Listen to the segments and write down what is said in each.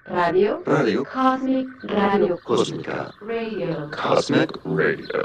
Radio. Radio. Cosmic Radio. Cósmica. Radio. Cosmic Radio.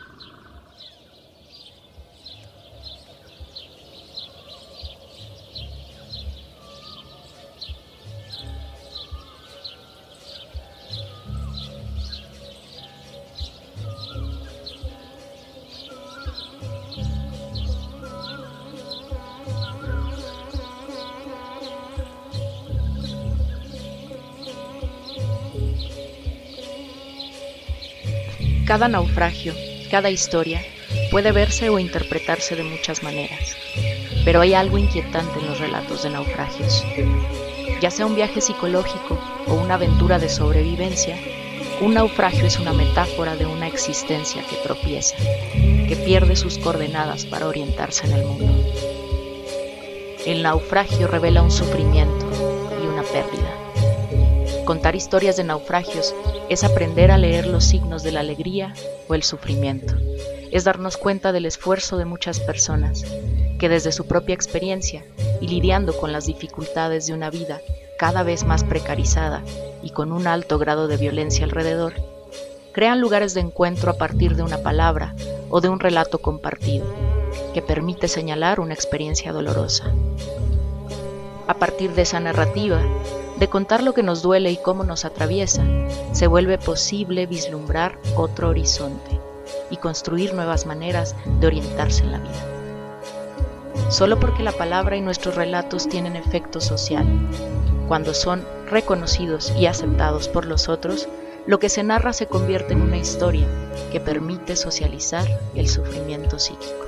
Cada naufragio, cada historia, puede verse o interpretarse de muchas maneras, pero hay algo inquietante en los relatos de naufragios. Ya sea un viaje psicológico o una aventura de sobrevivencia, un naufragio es una metáfora de una existencia que tropieza, que pierde sus coordenadas para orientarse en el mundo. El naufragio revela un sufrimiento y una pérdida. Contar historias de naufragios es aprender a leer los signos de la alegría o el sufrimiento. Es darnos cuenta del esfuerzo de muchas personas que desde su propia experiencia y lidiando con las dificultades de una vida cada vez más precarizada y con un alto grado de violencia alrededor, crean lugares de encuentro a partir de una palabra o de un relato compartido que permite señalar una experiencia dolorosa. A partir de esa narrativa, de contar lo que nos duele y cómo nos atraviesa, se vuelve posible vislumbrar otro horizonte y construir nuevas maneras de orientarse en la vida. Solo porque la palabra y nuestros relatos tienen efecto social, cuando son reconocidos y aceptados por los otros, lo que se narra se convierte en una historia que permite socializar el sufrimiento psíquico.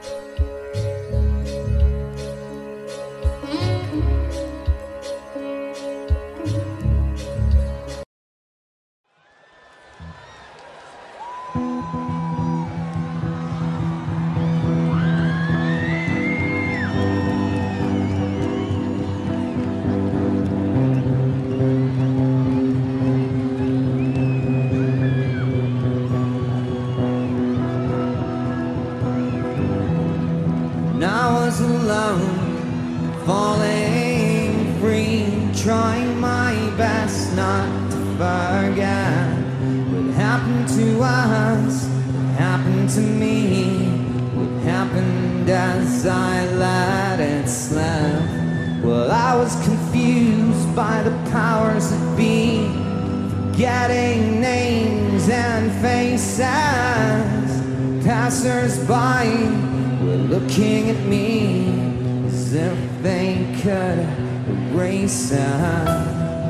Falling free, trying my best not to forget what happened to us, what happened to me, what happened as I let it slip. Well, I was confused by the powers that be, forgetting names and faces. Passers-by were looking at me as if they could erase us.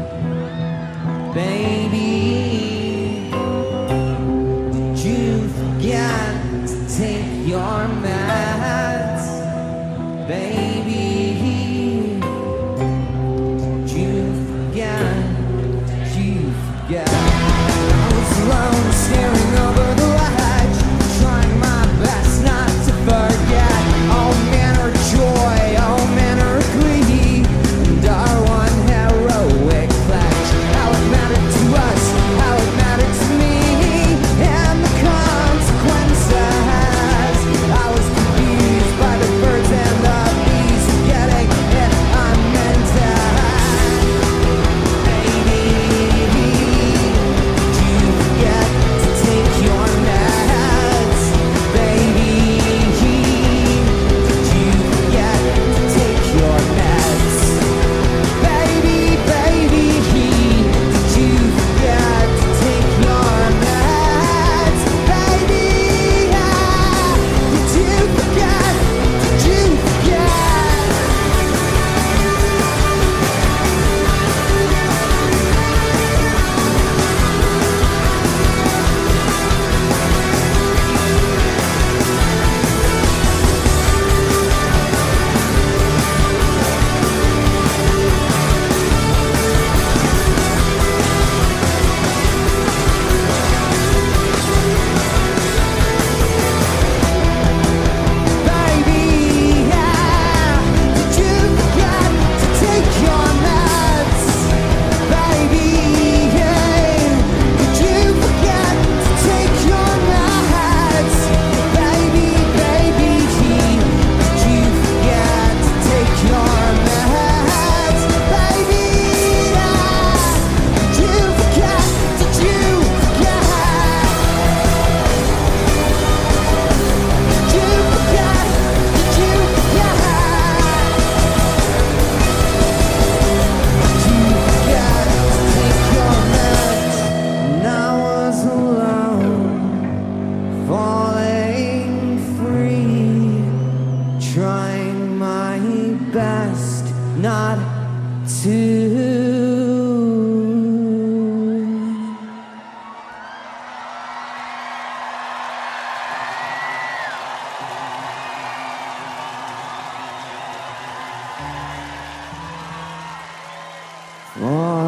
Baby, did you forget to take your meds? Baby, did you forget? Did you forget? I was alone staring over the ledge, trying my best not to forget all manner of joy, all manner of glee, and our one heroine.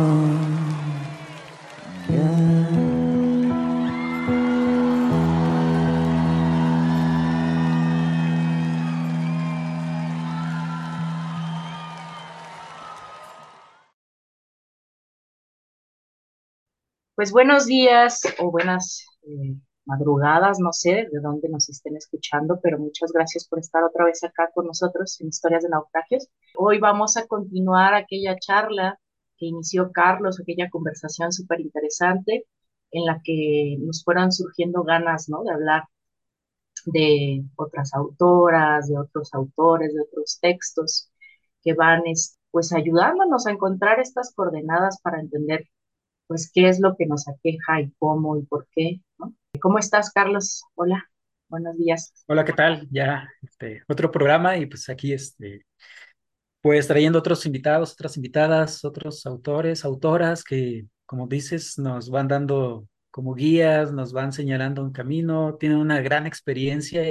again. Pues buenos días o buenas madrugadas, no sé de dónde nos estén escuchando, pero muchas gracias por estar otra vez acá con nosotros en Historias de Naufragios. Hoy vamos a continuar aquella charla que inició Carlos, aquella conversación súper interesante en la que nos fueron surgiendo ganas, ¿no? De hablar de otras autoras, de otros autores, de otros textos que van, pues, ayudándonos a encontrar estas coordenadas para entender pues qué es lo que nos aqueja y cómo y por qué, ¿no? ¿Cómo estás, Carlos? Hola, buenos días. Hola, ¿qué tal? Ya, otro programa y pues aquí, pues trayendo otros invitados, otras invitadas, otros autores, autoras que, como dices, nos van dando como guías, nos van señalando un camino, tienen una gran experiencia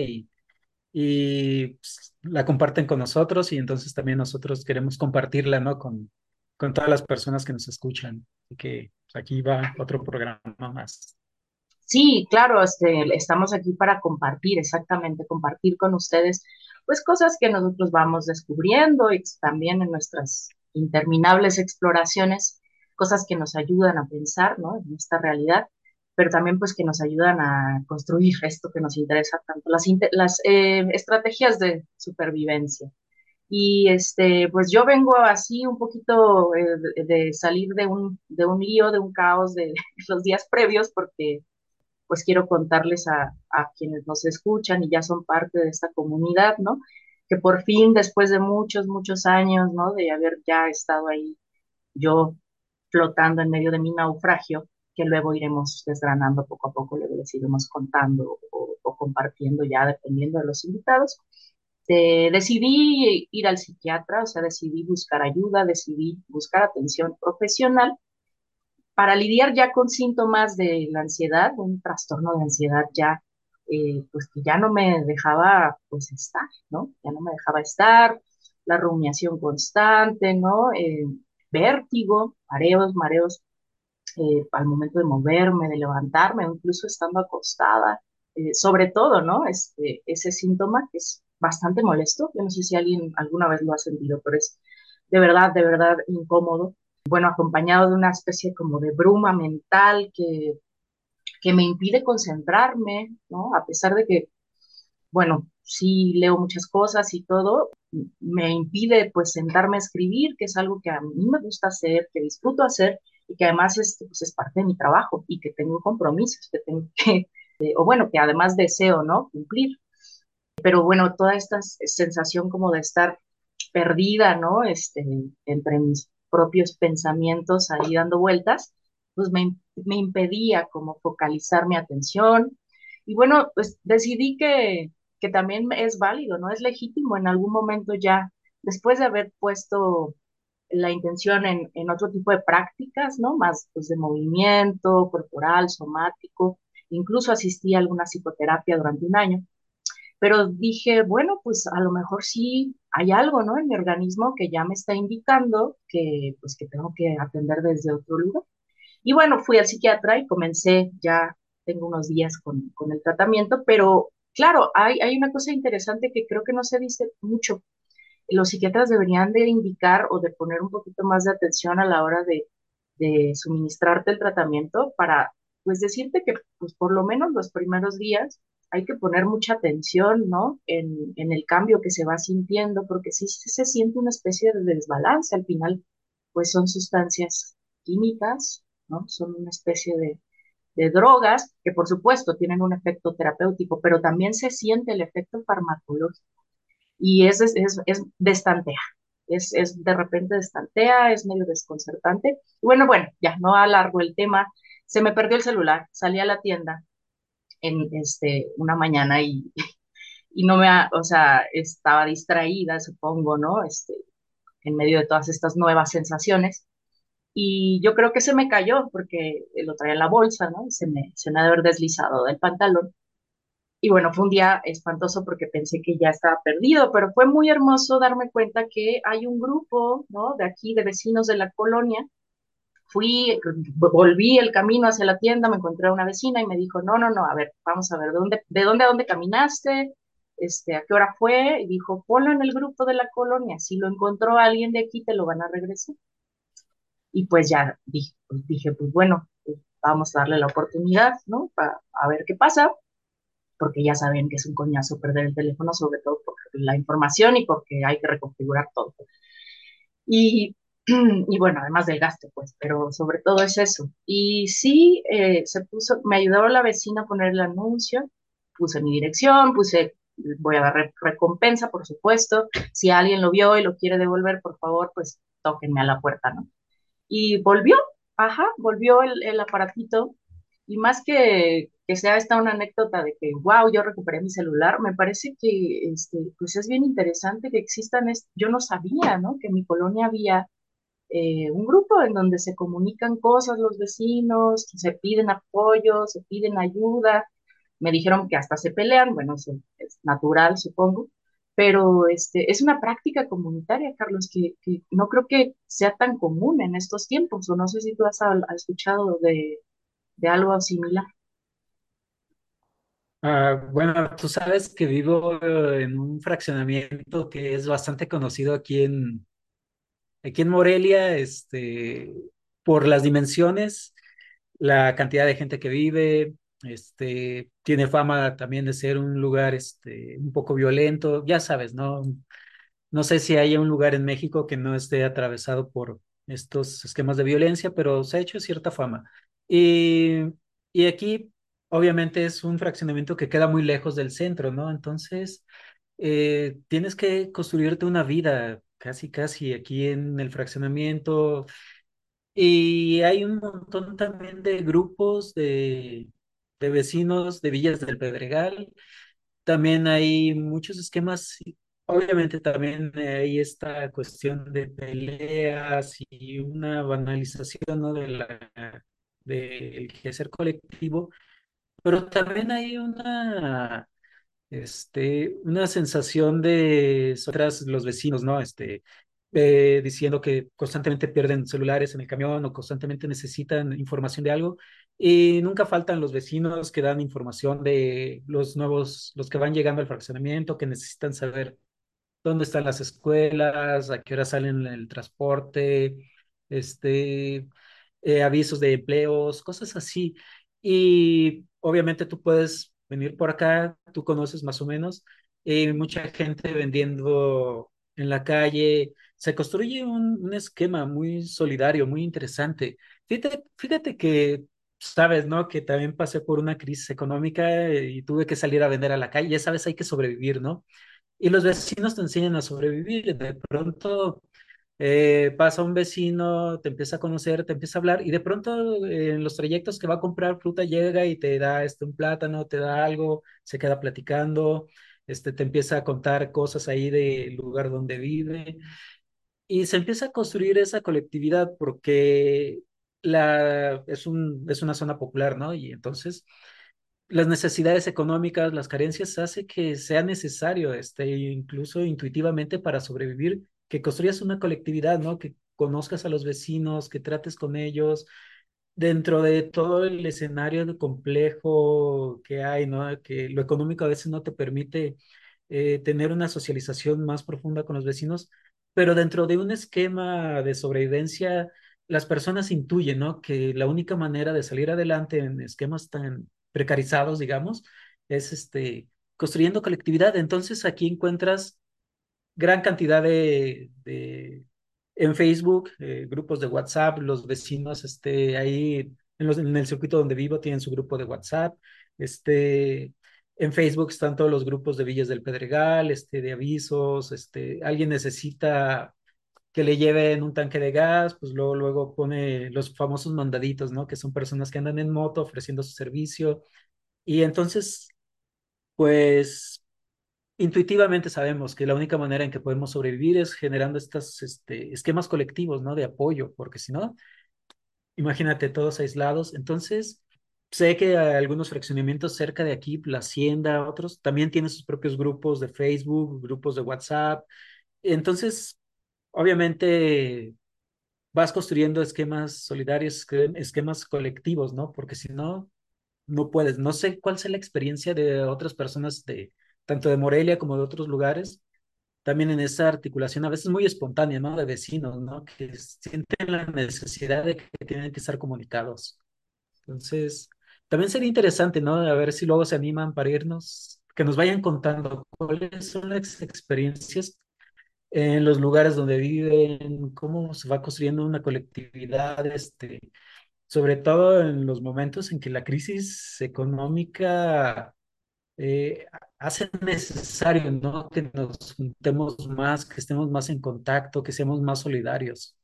y pues, la comparten con nosotros y entonces también nosotros queremos compartirla, ¿no? Con todas las personas que nos escuchan. Así que pues, aquí va otro programa más. Sí, claro, estamos aquí para compartir, exactamente, compartir con ustedes, pues cosas que nosotros vamos descubriendo y también en nuestras interminables exploraciones, cosas que nos ayudan a pensar, ¿no? En esta realidad, pero también pues que nos ayudan a construir esto que nos interesa tanto, las estrategias de supervivencia. Y pues yo vengo así un poquito de salir de un lío, de un caos de los días previos, porque pues quiero contarles a quienes nos escuchan y ya son parte de esta comunidad, ¿no? Que por fin, después de muchos, muchos años, ¿no? De haber ya estado ahí yo flotando en medio de mi naufragio, que luego iremos desgranando poco a poco, luego les iremos contando o compartiendo ya dependiendo de los invitados. Decidí ir al psiquiatra, o sea, decidí buscar ayuda, decidí buscar atención profesional para lidiar ya con síntomas de la ansiedad, un trastorno de ansiedad ya, pues que ya no me dejaba pues estar, ¿no? Ya no me dejaba estar, la rumiación constante, ¿no? Vértigo, mareos al momento de moverme, de levantarme, o incluso estando acostada, sobre todo, ¿no? Ese síntoma que es bastante molesto, yo no sé si alguien alguna vez lo ha sentido, pero es de verdad incómodo. Bueno, acompañado de una especie como de bruma mental que me impide concentrarme, ¿no? A pesar de que, bueno, sí leo muchas cosas y todo, me impide pues sentarme a escribir, que es algo que a mí me gusta hacer, que disfruto hacer y que además pues, es parte de mi trabajo y que tengo compromisos, que tengo que, o bueno, que además deseo, ¿no? Cumplir. Pero bueno, toda esta sensación como de estar perdida, ¿no? Entre mis propios pensamientos ahí dando vueltas, pues me impedía como focalizar mi atención. Y bueno, pues decidí que también es válido, ¿no? Es legítimo en algún momento ya, después de haber puesto la intención en otro tipo de prácticas, ¿no? Más pues de movimiento corporal, somático, incluso asistí a alguna psicoterapia durante un año, pero dije, bueno, pues a lo mejor sí hay algo, ¿no? En mi organismo que ya me está indicando que, pues, que tengo que atender desde otro lugar. Y bueno, fui al psiquiatra y comencé, ya tengo unos días con el tratamiento, pero claro, hay una cosa interesante que creo que no se dice mucho. Los psiquiatras deberían de indicar o de poner un poquito más de atención a la hora de suministrarte el tratamiento para, pues, decirte que, pues, por lo menos los primeros días hay que poner mucha atención, ¿no? En el cambio que se va sintiendo, porque sí se siente una especie de desbalance. Al final, pues son sustancias químicas, ¿no? Son una especie de drogas que, por supuesto, tienen un efecto terapéutico, pero también se siente el efecto farmacológico y es destantea. Es de repente destantea, es medio desconcertante. Y bueno, ya no alargo el tema. Se me perdió el celular, salí a la tienda en una mañana y no o sea, estaba distraída, supongo, ¿no? En medio de todas estas nuevas sensaciones. Y yo creo que se me cayó porque lo traía en la bolsa, ¿no? Se me ha de haber deslizado del pantalón. Y bueno, fue un día espantoso porque pensé que ya estaba perdido, pero fue muy hermoso darme cuenta que hay un grupo, ¿no? De aquí, de vecinos de la colonia, Volví el camino hacia la tienda, me encontré a una vecina y me dijo, no, no, no, a ver, vamos a ver, ¿de dónde a dónde caminaste? ¿A qué hora fue? Y dijo, ponlo en el grupo de la colonia, si lo encontró alguien de aquí, te lo van a regresar. Y pues ya dije, pues bueno, pues vamos a darle la oportunidad, ¿no? A ver qué pasa, porque ya saben que es un coñazo perder el teléfono, sobre todo por la información y porque hay que reconfigurar todo. Y, y bueno, además del gasto, pues, pero sobre todo es eso. Y sí, me ayudó la vecina a poner el anuncio, puse mi dirección, voy a dar recompensa, por supuesto. Si alguien lo vio y lo quiere devolver, por favor, pues tóquenme a la puerta, ¿no? Y volvió, ajá, volvió el aparatito. Y más que sea esta una anécdota de que, wow, yo recuperé mi celular, me parece que pues es bien interesante que existan, yo no sabía, ¿no? Que en mi colonia había un grupo en donde se comunican cosas los vecinos, se piden apoyo, se piden ayuda. Me dijeron que hasta se pelean, bueno, eso es natural, supongo, pero es una práctica comunitaria, Carlos, que no creo que sea tan común en estos tiempos, o no sé si tú has escuchado de algo similar. Bueno, tú sabes que vivo en un fraccionamiento que es bastante conocido aquí en Morelia, por las dimensiones, la cantidad de gente que vive, tiene fama también de ser un lugar, un poco violento, ya sabes, ¿no? No sé si haya un lugar en México que no esté atravesado por estos esquemas de violencia, pero se ha hecho cierta fama. Y, y aquí, obviamente, es un fraccionamiento que queda muy lejos del centro, ¿no? Entonces, tienes que construirte una vida casi, casi aquí en el fraccionamiento. Y hay un montón también de grupos de vecinos de Villas del Pedregal. También hay muchos esquemas, obviamente también hay esta cuestión de peleas y una banalización, ¿no? Del quehacer colectivo, pero también hay una sensación de tras los vecinos, ¿no? Diciendo que constantemente pierden celulares en el camión o constantemente necesitan información de algo. Y nunca faltan los vecinos que dan información de los nuevos, los que van llegando al fraccionamiento, que necesitan saber dónde están las escuelas, a qué hora salen el transporte, este, avisos de empleos, cosas así. Y obviamente tú puedes venir por acá, tú conoces más o menos, mucha gente vendiendo en la calle. Se construye un esquema muy solidario, muy interesante. Fíjate que, sabes, ¿no? Que también pasé por una crisis económica y tuve que salir a vender a la calle. Ya sabes, hay que sobrevivir, ¿no? Y los vecinos te enseñan a sobrevivir. De pronto pasa un vecino, te empieza a conocer, te empieza a hablar y de pronto en los trayectos que va a comprar fruta llega y te da un plátano, te da algo, se queda platicando, te empieza a contar cosas ahí del lugar donde vive y se empieza a construir esa colectividad porque es una zona popular, ¿no? Y entonces las necesidades económicas, las carencias, hace que sea necesario, incluso intuitivamente para sobrevivir, que construyas una colectividad, ¿no? Que conozcas a los vecinos, que trates con ellos, dentro de todo el escenario complejo que hay, ¿no? Que lo económico a veces no te permite tener una socialización más profunda con los vecinos, pero dentro de un esquema de sobrevivencia, las personas intuyen, ¿no? Que la única manera de salir adelante en esquemas tan precarizados, digamos, es construyendo colectividad. Entonces aquí encuentras gran cantidad en Facebook, grupos de WhatsApp, los vecinos, ahí en el circuito donde vivo tienen su grupo de WhatsApp, en Facebook están todos los grupos de Villas del Pedregal, de avisos, alguien necesita que le lleven un tanque de gas, pues luego pone los famosos mandaditos, ¿no? Que son personas que andan en moto ofreciendo su servicio. Y entonces, pues intuitivamente sabemos que la única manera en que podemos sobrevivir es generando estos esquemas colectivos, ¿no? De apoyo, porque si no, imagínate todos aislados. Entonces, sé que algunos fraccionamientos cerca de aquí, la Hacienda, otros, también tienen sus propios grupos de Facebook, grupos de WhatsApp. Entonces, obviamente, vas construyendo esquemas solidarios, esquemas colectivos, ¿no? Porque si no, no puedes. No sé cuál sea la experiencia de otras personas de tanto de Morelia como de otros lugares, también en esa articulación a veces muy espontánea, ¿no? De vecinos, ¿no? Que sienten la necesidad de que tienen que estar comunicados. Entonces, también sería interesante, ¿no? A ver si luego se animan para irnos, que nos vayan contando cuáles son las experiencias en los lugares donde viven, cómo se va construyendo una colectividad, sobre todo en los momentos en que la crisis económica eh, hace necesario, ¿no? Que nos juntemos más, que estemos más en contacto, que seamos más solidarios.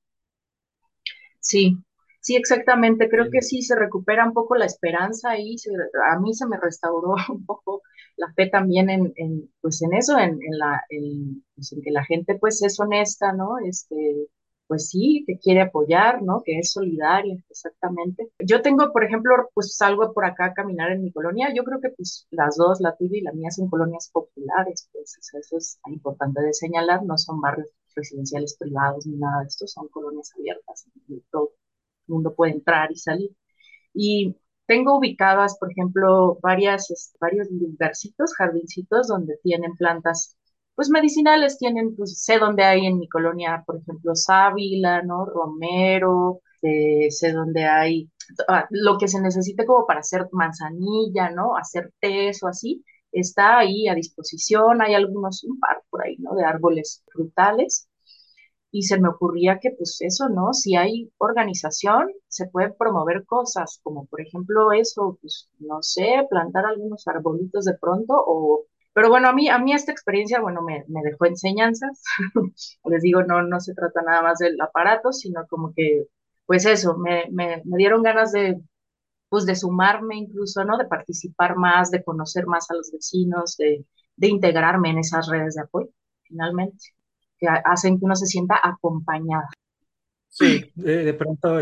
Sí, sí, exactamente. Creo que Bien. sí se recupera un poco la esperanza y a mí se me restauró un poco la fe también pues en eso, pues en que la gente pues es honesta, ¿no? Pues sí, que quiere apoyar, ¿no? Que es solidaria, exactamente. Yo tengo, por ejemplo, pues salgo por acá a caminar en mi colonia. Yo creo que pues las dos, la tuya y la mía, son colonias populares, pues o sea, eso es importante de señalar, no son barrios residenciales privados ni nada de esto, son colonias abiertas, donde todo el mundo puede entrar y salir. Y tengo ubicadas, por ejemplo, varios lugarcitos, jardincitos, donde tienen plantas, pues medicinales, tienen, pues sé dónde hay en mi colonia, por ejemplo, sábila, ¿no? Romero, sé dónde hay lo que se necesite como para hacer manzanilla, ¿no? Hacer tés o así, está ahí a disposición, hay algunos, un par por ahí, ¿no? De árboles frutales y se me ocurría que pues eso, ¿no? Si hay organización, se pueden promover cosas, como por ejemplo eso, pues no sé, plantar algunos arbolitos de pronto o... Pero bueno, a mí esta experiencia, bueno, me dejó enseñanzas. Les digo, no se trata nada más del aparato, sino como que, pues eso, me dieron ganas pues de sumarme incluso, ¿no? De participar más, de conocer más a los vecinos, de integrarme en esas redes de apoyo, finalmente, que hacen que uno se sienta acompañada. Sí, de pronto,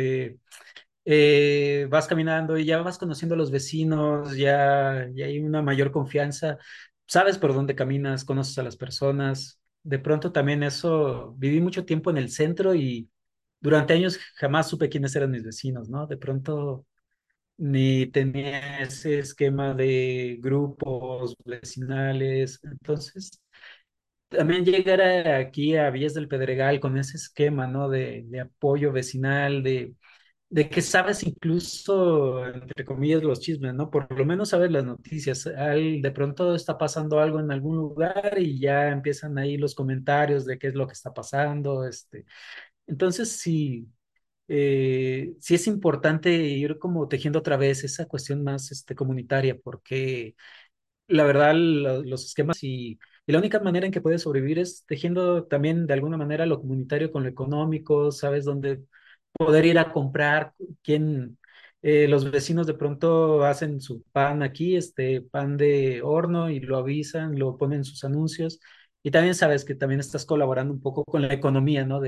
vas caminando y ya vas conociendo a los vecinos, ya hay una mayor confianza, sabes por dónde caminas, conoces a las personas. De pronto también eso, viví mucho tiempo en el centro y durante años jamás supe quiénes eran mis vecinos, ¿no? De pronto ni tenía ese esquema de grupos vecinales. Entonces, también llegar aquí a Villas del Pedregal con ese esquema, ¿no? De apoyo vecinal, de que sabes incluso, entre comillas, los chismes, ¿no? Por lo menos sabes las noticias. De pronto está pasando algo en algún lugar y ya empiezan ahí los comentarios de qué es lo que está pasando. Entonces, sí, sí es importante ir como tejiendo otra vez esa cuestión más comunitaria, porque la verdad, los esquemas y la única manera en que puedes sobrevivir es tejiendo también de alguna manera lo comunitario con lo económico, sabes dónde poder ir a comprar, quién, los vecinos de pronto hacen su pan aquí, pan de horno y lo avisan, lo ponen en sus anuncios y también sabes que también estás colaborando un poco con la economía, ¿no?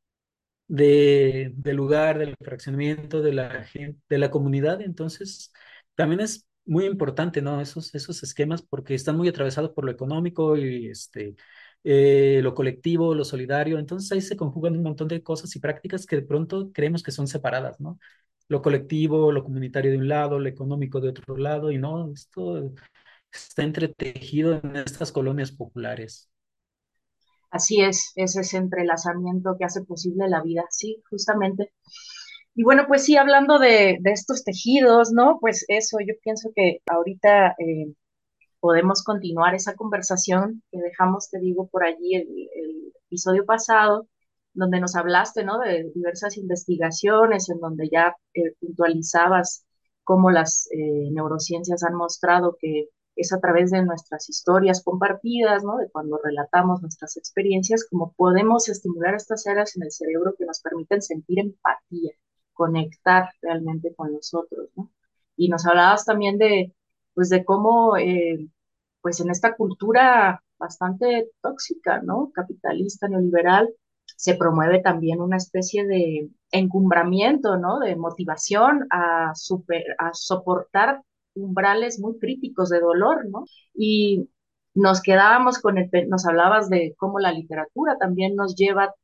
Del lugar, del fraccionamiento, de la gente, de la comunidad. Entonces, también es muy importante, ¿no? Esos esquemas porque están muy atravesados por lo económico y lo colectivo, lo solidario. Entonces, ahí se conjugan un montón de cosas y prácticas que de pronto creemos que son separadas, ¿no? Lo colectivo, lo comunitario de un lado, lo económico de otro lado, y no, esto está entretejido en estas colonias populares. Así es ese entrelazamiento que hace posible la vida, sí, justamente. Y bueno, pues sí, hablando de estos tejidos, ¿no? Pues eso, yo pienso que ahorita podemos continuar esa conversación que dejamos, te digo, por allí el episodio pasado, donde nos hablaste, ¿no? De diversas investigaciones, en donde ya puntualizabas cómo las neurociencias han mostrado que es a través de nuestras historias compartidas, ¿no? De cuando relatamos nuestras experiencias, como podemos estimular estas áreas en el cerebro que nos permiten sentir empatía, conectar realmente con los otros, ¿no? Y nos hablabas también pues de cómo pues en esta cultura bastante tóxica, ¿no? Capitalista, neoliberal, se promueve también una especie de encumbramiento, ¿no? De motivación a soportar umbrales muy críticos de dolor, ¿no? Y nos quedábamos nos hablabas de cómo la literatura también nos lleva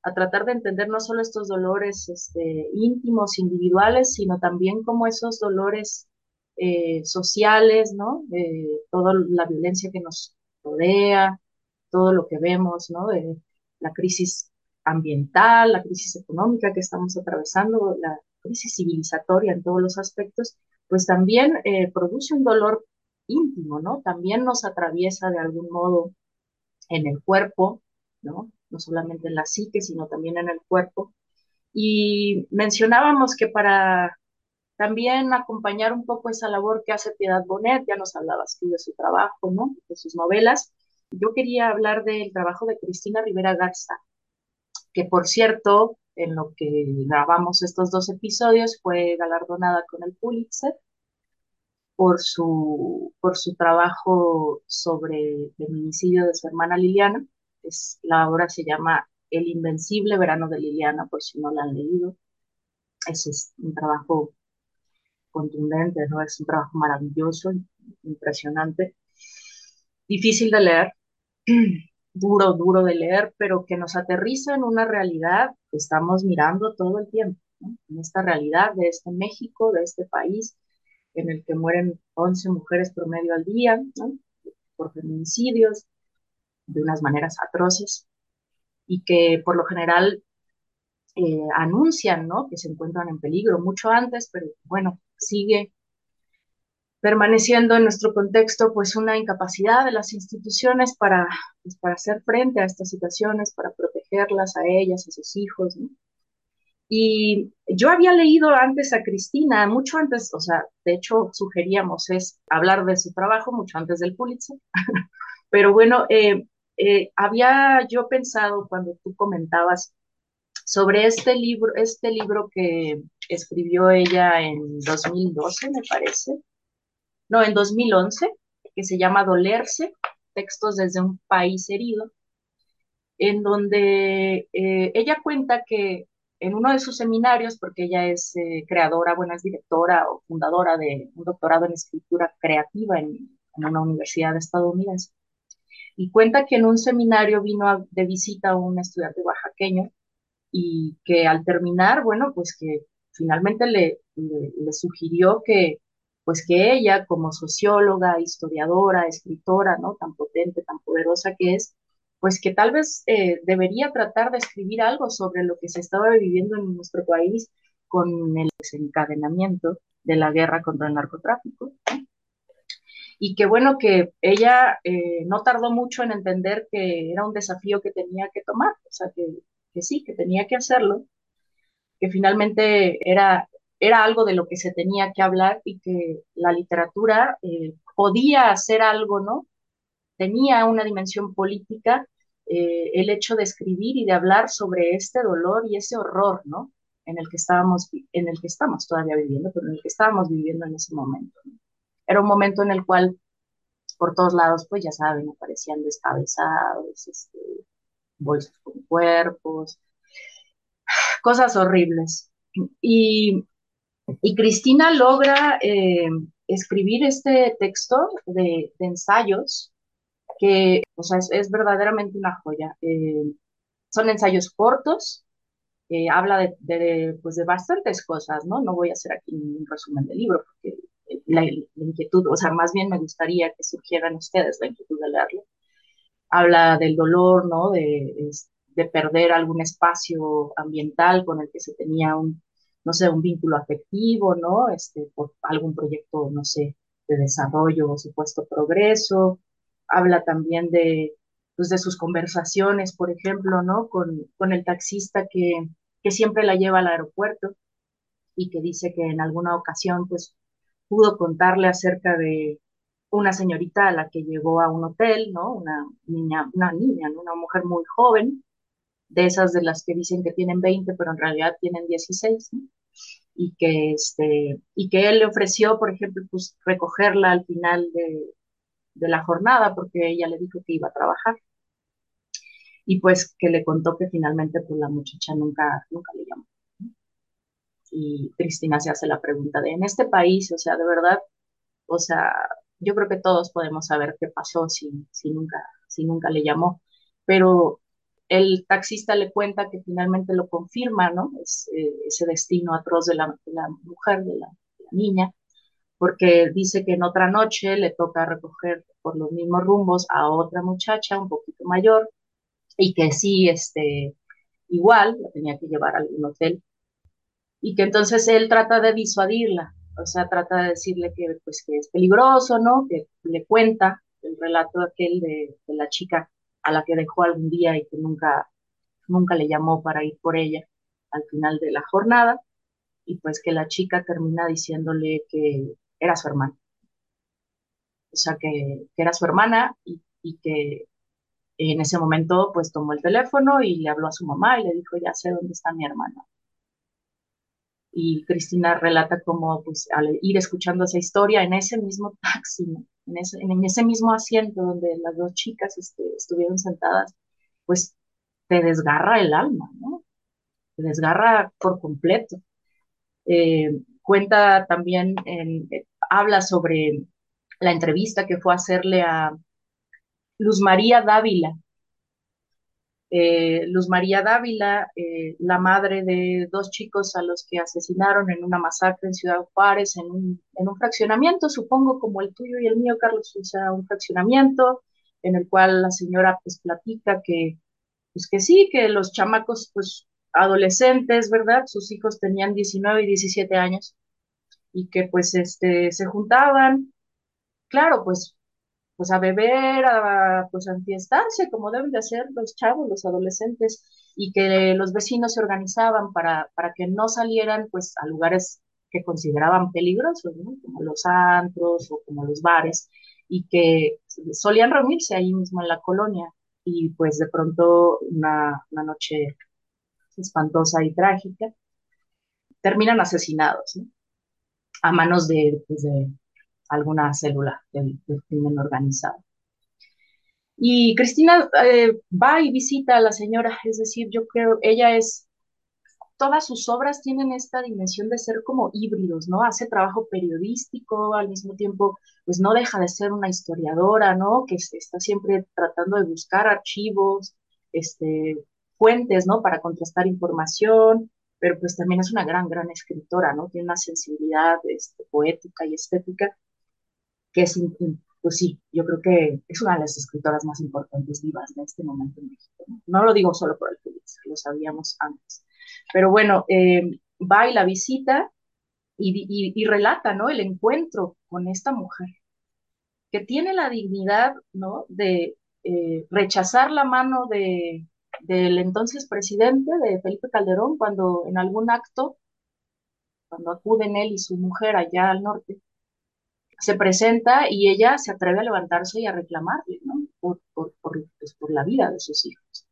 a tratar de entender no solo estos dolores íntimos, individuales, sino también como esos dolores sociales, ¿no? Toda la violencia que nos rodea, todo lo que vemos, ¿no? La crisis ambiental, la crisis económica que estamos atravesando, la crisis civilizatoria en todos los aspectos, pues también produce un dolor íntimo, ¿no? También nos atraviesa de algún modo en el cuerpo, ¿no? No solamente en la psique, sino también en el cuerpo. Y mencionábamos que para también acompañar un poco esa labor que hace Piedad Bonet, ya nos hablabas tú de su trabajo, ¿no? De sus novelas. Yo quería hablar del trabajo de Cristina Rivera Garza, que por cierto, en lo que grabamos estos dos episodios, fue galardonada con el Pulitzer por su trabajo sobre el feminicidio de su hermana Liliana. La obra se llama El Invencible Verano de Liliana, por si no la han leído. Ese es un trabajo contundente, ¿no? Es un trabajo maravilloso, impresionante, difícil de leer, duro de leer, pero que nos aterriza en una realidad que estamos mirando todo el tiempo, ¿no? En esta realidad de este México, de este país, en el que mueren 11 mujeres promedio al día, ¿no? Por feminicidios, de unas maneras atroces, y que por lo general anuncian, ¿no? Que se encuentran en peligro mucho antes, pero bueno, sigue permaneciendo en nuestro contexto pues una incapacidad de las instituciones pues, para hacer frente a estas situaciones, para protegerlas a ellas, a sus hijos, ¿no? Y yo había leído antes a Cristina, mucho antes, o sea, de hecho sugeríamos es hablar de su trabajo mucho antes del Pulitzer, pero bueno, había yo pensado cuando tú comentabas sobre este libro que escribió ella en 2012, me parece, no, en 2011, que se llama Dolerse, textos desde un país herido, en donde ella cuenta que en uno de sus seminarios, porque ella es creadora, bueno, es directora o fundadora de un doctorado en escritura creativa en una universidad estadounidense, y cuenta que en un seminario vino de visita un estudiante oaxaqueño y que al terminar, bueno, pues que finalmente le sugirió que, pues que ella como socióloga, historiadora, escritora, ¿no? Tan potente, tan poderosa que es, pues que tal vez debería tratar de escribir algo sobre lo que se estaba viviendo en nuestro país con el desencadenamiento de la guerra contra el narcotráfico. Y que bueno, que ella no tardó mucho en entender que era un desafío que tenía que tomar, o sea, que sí, que tenía que hacerlo, que finalmente era algo de lo que se tenía que hablar y que la literatura podía hacer algo, ¿no? Tenía una dimensión política el hecho de escribir y de hablar sobre este dolor y ese horror, ¿no? En el que estamos todavía viviendo, pero en el que estábamos viviendo en ese momento, ¿no? Era un momento en el cual por todos lados, pues ya saben, aparecían descabezados, bolsas con cuerpos, cosas horribles. Y, y Cristina logra escribir este texto de ensayos que, o sea, es verdaderamente una joya. Son ensayos cortos, habla pues de bastantes cosas, ¿no? No voy a hacer aquí un resumen del libro porque la inquietud, o sea, más bien me gustaría que surgieran ustedes la inquietud de leerlo. Habla del dolor, ¿no? De perder algún espacio ambiental con el que se tenía no sé, un vínculo afectivo, ¿no? Por algún proyecto, no sé, de desarrollo o supuesto progreso. Habla también pues de sus conversaciones, por ejemplo, ¿no? Con el taxista que siempre la lleva al aeropuerto y que dice que en alguna ocasión, pues, pudo contarle acerca de una señorita a la que llevó a un hotel, ¿no? Una niña, ¿no? Una mujer muy joven, de esas de las que dicen que tienen 20, pero en realidad tienen 16, ¿no? Y que él le ofreció, por ejemplo, pues recogerla al final de la jornada porque ella le dijo que iba a trabajar y pues que le contó que finalmente pues la muchacha nunca le llamó. Y Cristina se hace la pregunta de, en este país, o sea, de verdad, o sea, yo creo que todos podemos saber qué pasó si nunca le llamó, pero el taxista le cuenta que finalmente lo confirma, ¿no? Ese destino atroz de la mujer, de la niña, porque dice que en otra noche le toca recoger por los mismos rumbos a otra muchacha un poquito mayor y que sí, igual la tenía que llevar a algún hotel y que entonces él trata de disuadirla, o sea, trata de decirle que, pues, que es peligroso, ¿no? Que le cuenta el relato aquel de la chica a la que dejó algún día y que nunca le llamó para ir por ella al final de la jornada, y pues que la chica termina diciéndole que era su hermana, o sea, que era su hermana y que en ese momento pues tomó el teléfono y le habló a su mamá y le dijo, ya sé dónde está mi hermana. Y Cristina relata cómo pues al ir escuchando esa historia en ese mismo taxi, ¿no? En ese mismo asiento donde las dos chicas estuvieron sentadas, pues te desgarra el alma, ¿no? Te desgarra por completo. Cuenta también, habla sobre la entrevista que fue a hacerle a Luz María Dávila. Luz María Dávila, la madre de dos chicos a los que asesinaron en una masacre en Ciudad Juárez, en un fraccionamiento, supongo como el tuyo y el mío, Carlos, o sea, un fraccionamiento en el cual la señora pues platica que, pues que sí, que los chamacos pues adolescentes, ¿verdad? Sus hijos tenían 19 y 17 años y que pues se juntaban, claro, pues a beber, pues a enfiestarse, como deben de hacer los chavos, los adolescentes, y que los vecinos se organizaban para que no salieran pues a lugares que consideraban peligrosos, ¿no? Como los antros o como los bares, y que solían reunirse ahí mismo en la colonia, y pues de pronto una noche espantosa y trágica, terminan asesinados, ¿no? A manos pues, de alguna célula del crimen organizado. Y Cristina va y visita a la señora, es decir, yo creo, todas sus obras tienen esta dimensión de ser como híbridos, ¿no? Hace trabajo periodístico, al mismo tiempo, pues no deja de ser una historiadora, ¿no? Que está siempre tratando de buscar archivos, fuentes, ¿no? Para contrastar información, pero pues también es una gran escritora, ¿no? Tiene una sensibilidad, poética y estética que pues sí, yo creo que es una de las escritoras más importantes vivas de este momento en México. No, no lo digo solo por el Pulitzer, lo sabíamos antes. Pero bueno, va y la visita y relata, ¿no? El encuentro con esta mujer que tiene la dignidad, ¿no? De rechazar la mano del entonces presidente, de Felipe Calderón, cuando en algún acto, cuando acuden él y su mujer allá al norte, se presenta y ella se atreve a levantarse y a reclamarle, ¿no? Pues, por la vida de sus hijos.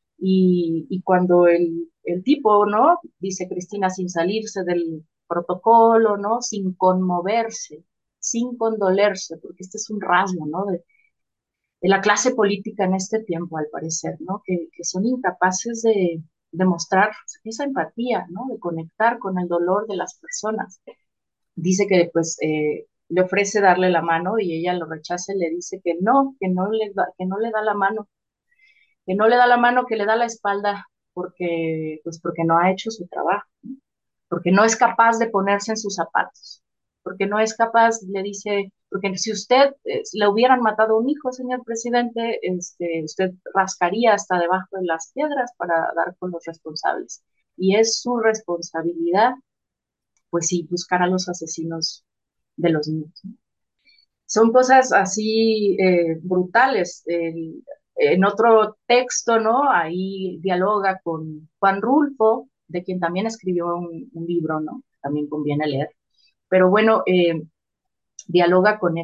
Y cuando el tipo, ¿no? Dice Cristina, sin salirse del protocolo, ¿no? Sin conmoverse, sin condolerse, porque este es un rasgo, ¿no? De la clase política en este tiempo, al parecer, ¿no? Que son incapaces de mostrar esa empatía, ¿no? De conectar con el dolor de las personas. Dice que pues le ofrece darle la mano y ella lo rechaza y le dice que no le da la mano, que no le da la mano, que le da la espalda porque no ha hecho su trabajo, ¿no? Porque no es capaz de ponerse en sus zapatos, porque no es capaz, le dice, porque si usted le hubieran matado a un hijo, señor presidente, usted rascaría hasta debajo de las piedras para dar con los responsables. Y es su responsabilidad, pues sí, buscar a los asesinos de los niños, ¿no? Son cosas así brutales. En otro texto, ¿no? Ahí dialoga con Juan Rulfo, de quien también escribió un libro, ¿no? También conviene leer. Pero bueno, dialoga con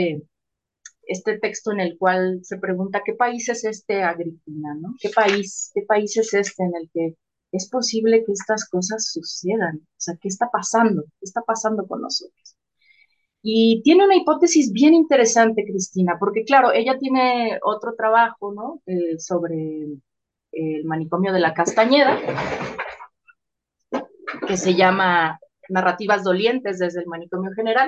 este texto en el cual se pregunta qué país es este, Agripina, ¿no? Qué país es este en el que es posible que estas cosas sucedan? O sea, ¿qué está pasando? ¿Qué está pasando con nosotros? Y tiene una hipótesis bien interesante, Cristina, porque claro, ella tiene otro trabajo, ¿no? Sobre el manicomio de la Castañeda, que se llama Narrativas Dolientes desde el Manicomio General,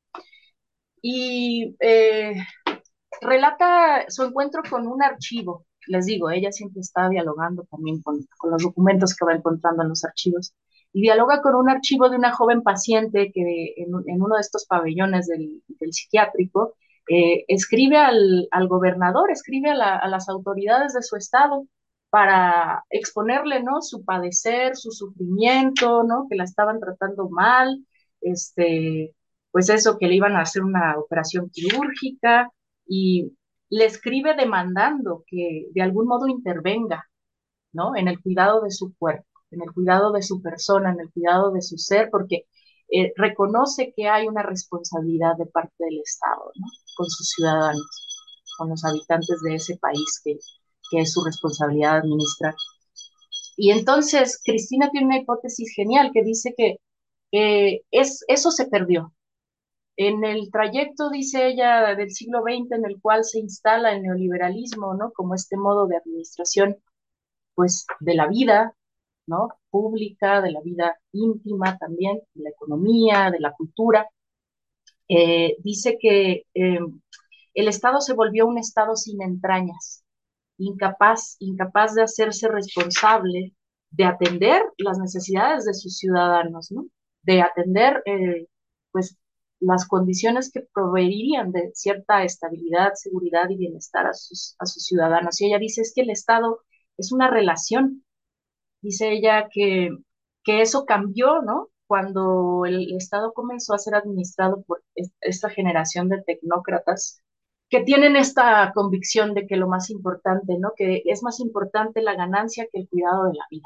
y relata su encuentro con un archivo, les digo, ella siempre está dialogando también con los documentos que va encontrando en los archivos. Y dialoga con un archivo de una joven paciente que en uno de estos pabellones del psiquiátrico escribe al gobernador, escribe a las autoridades de su estado para exponerle, ¿no? Su padecer, su sufrimiento, ¿no? Que la estaban tratando mal, este, pues eso, que le iban a hacer una operación quirúrgica y le escribe demandando que de algún modo intervenga, ¿no? En el cuidado de su cuerpo, en el cuidado de su persona, en el cuidado de su ser, porque reconoce que hay una responsabilidad de parte del Estado, ¿no? Con sus ciudadanos, con los habitantes de ese país que es su responsabilidad administrar. Y entonces Cristina tiene una hipótesis genial que dice que eso se perdió. En el trayecto, dice ella, del siglo XX en el cual se instala el neoliberalismo, ¿no? Como este modo de administración, pues, de la vida, ¿no? Pública, de la vida íntima también, de la economía, de la cultura. Dice que el Estado se volvió un Estado sin entrañas, incapaz de hacerse responsable de atender las necesidades de sus ciudadanos, ¿no? De atender, pues, las condiciones que proveerían de cierta estabilidad, seguridad y bienestar a sus ciudadanos. Y ella dice, es que el Estado es una relación. Dice ella que eso cambió, ¿no? Cuando el Estado comenzó a ser administrado por esta generación de tecnócratas que tienen esta convicción de que lo más importante, ¿no? Que es más importante la ganancia que el cuidado de la vida.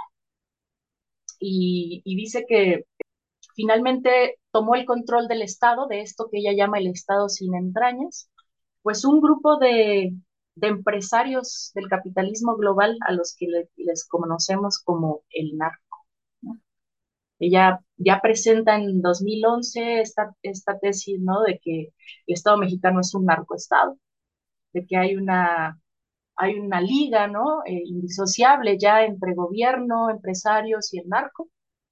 Y dice que finalmente tomó el control del Estado, de esto que ella llama el Estado sin entrañas, pues un grupo de empresarios del capitalismo global a los que les conocemos como el narco, ¿no? Ella ya presenta en 2011 esta tesis, ¿no? De que el Estado mexicano es un narcoestado, de que hay una liga, ¿no? Indisociable ya entre gobierno, empresarios y el narco,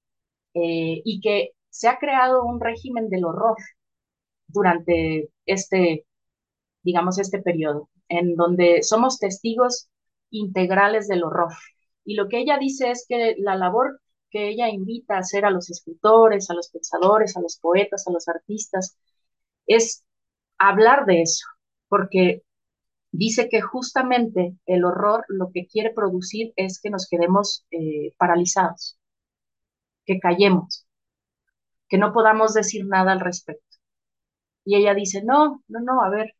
y que se ha creado un régimen del horror durante digamos, este periodo, en donde somos testigos integrales del horror. Y lo que ella dice es que la labor que ella invita a hacer a los escritores, a los pensadores, a los poetas, a los artistas, es hablar de eso, porque dice que justamente el horror lo que quiere producir es que nos quedemos paralizados, que callemos, que no podamos decir nada al respecto. Y ella dice, no, no, no, a ver,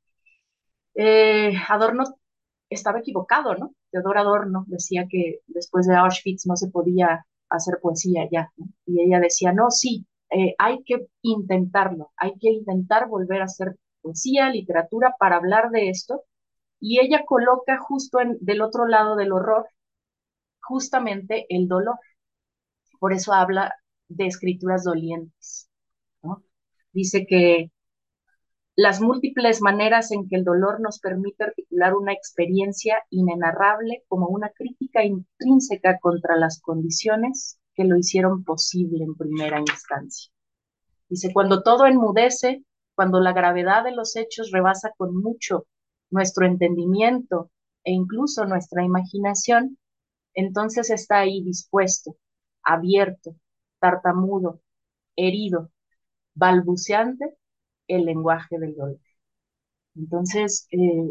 Adorno estaba equivocado, ¿no? Teodor Adorno decía que después de Auschwitz no se podía hacer poesía ya, ¿no? Y ella decía, no, sí, hay que intentarlo, hay que intentar volver a hacer poesía, literatura para hablar de esto. Y ella coloca justo del otro lado del horror, justamente el dolor. Por eso habla de escrituras dolientes, ¿no? Dice que las múltiples maneras en que el dolor nos permite articular una experiencia inenarrable como una crítica intrínseca contra las condiciones que lo hicieron posible en primera instancia. Dice, cuando todo enmudece, cuando la gravedad de los hechos rebasa con mucho nuestro entendimiento e incluso nuestra imaginación, entonces está ahí dispuesto, abierto, tartamudo, herido, balbuceante, el lenguaje del dolor. Entonces,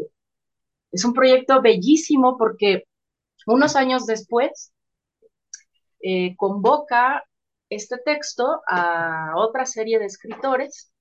es un proyecto bellísimo porque unos años después convoca este texto a otra serie de escritores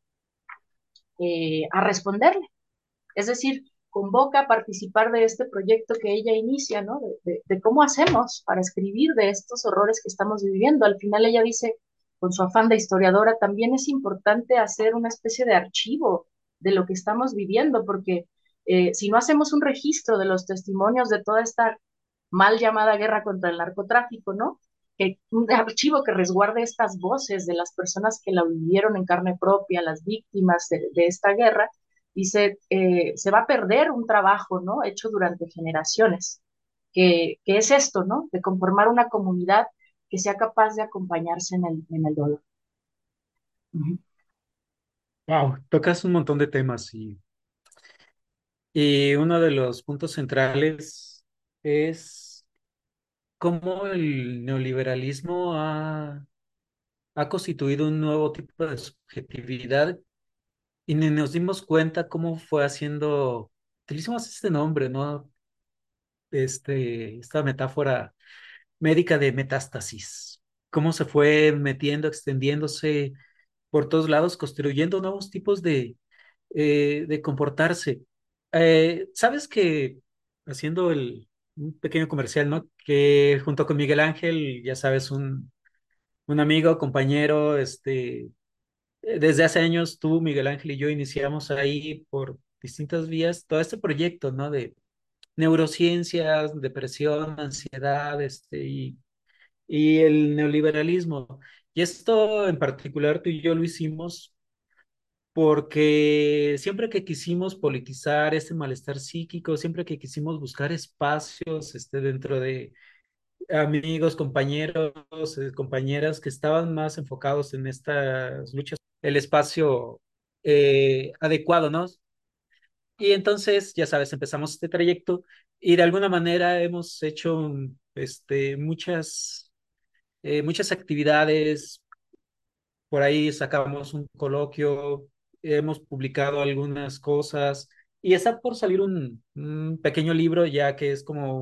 a responderle. Es decir, convoca a participar de este proyecto que ella inicia, ¿no? De cómo hacemos para escribir de estos horrores que estamos viviendo. Al final ella dice, con su afán de historiadora, también es importante hacer una especie de archivo de lo que estamos viviendo, porque si no hacemos un registro de los testimonios de toda esta mal llamada guerra contra el narcotráfico, ¿no? Que un archivo que resguarde estas voces de las personas que la vivieron en carne propia, las víctimas de esta guerra, dice, se va a perder un trabajo, ¿no? Hecho durante generaciones, que es esto, ¿no? De conformar una comunidad que sea capaz de acompañarse en el dolor. Uh-huh. Wow, tocas un montón de temas y uno de los puntos centrales es cómo el neoliberalismo ha constituido un nuevo tipo de subjetividad y ni nos dimos cuenta cómo fue haciendo, utilizamos este nombre, ¿no? Esta metáfora médica de metástasis, cómo se fue metiendo, extendiéndose por todos lados, construyendo nuevos tipos de comportarse. Sabes que, haciendo un pequeño comercial, ¿no? Que junto con Miguel Ángel, ya sabes, un amigo, compañero, desde hace años tú, Miguel Ángel y yo iniciamos ahí por distintas vías todo este proyecto, ¿no? De neurociencias, depresión, ansiedad, y el neoliberalismo. Y esto en particular tú y yo lo hicimos porque siempre que quisimos politizar este malestar psíquico, siempre que quisimos buscar espacios dentro de amigos, compañeros, compañeras que estaban más enfocados en estas luchas, el espacio adecuado, ¿no? Y entonces, ya sabes, empezamos este trayecto y de alguna manera hemos hecho muchas actividades. Por ahí sacamos un coloquio, hemos publicado algunas cosas y está por salir un pequeño libro ya que es como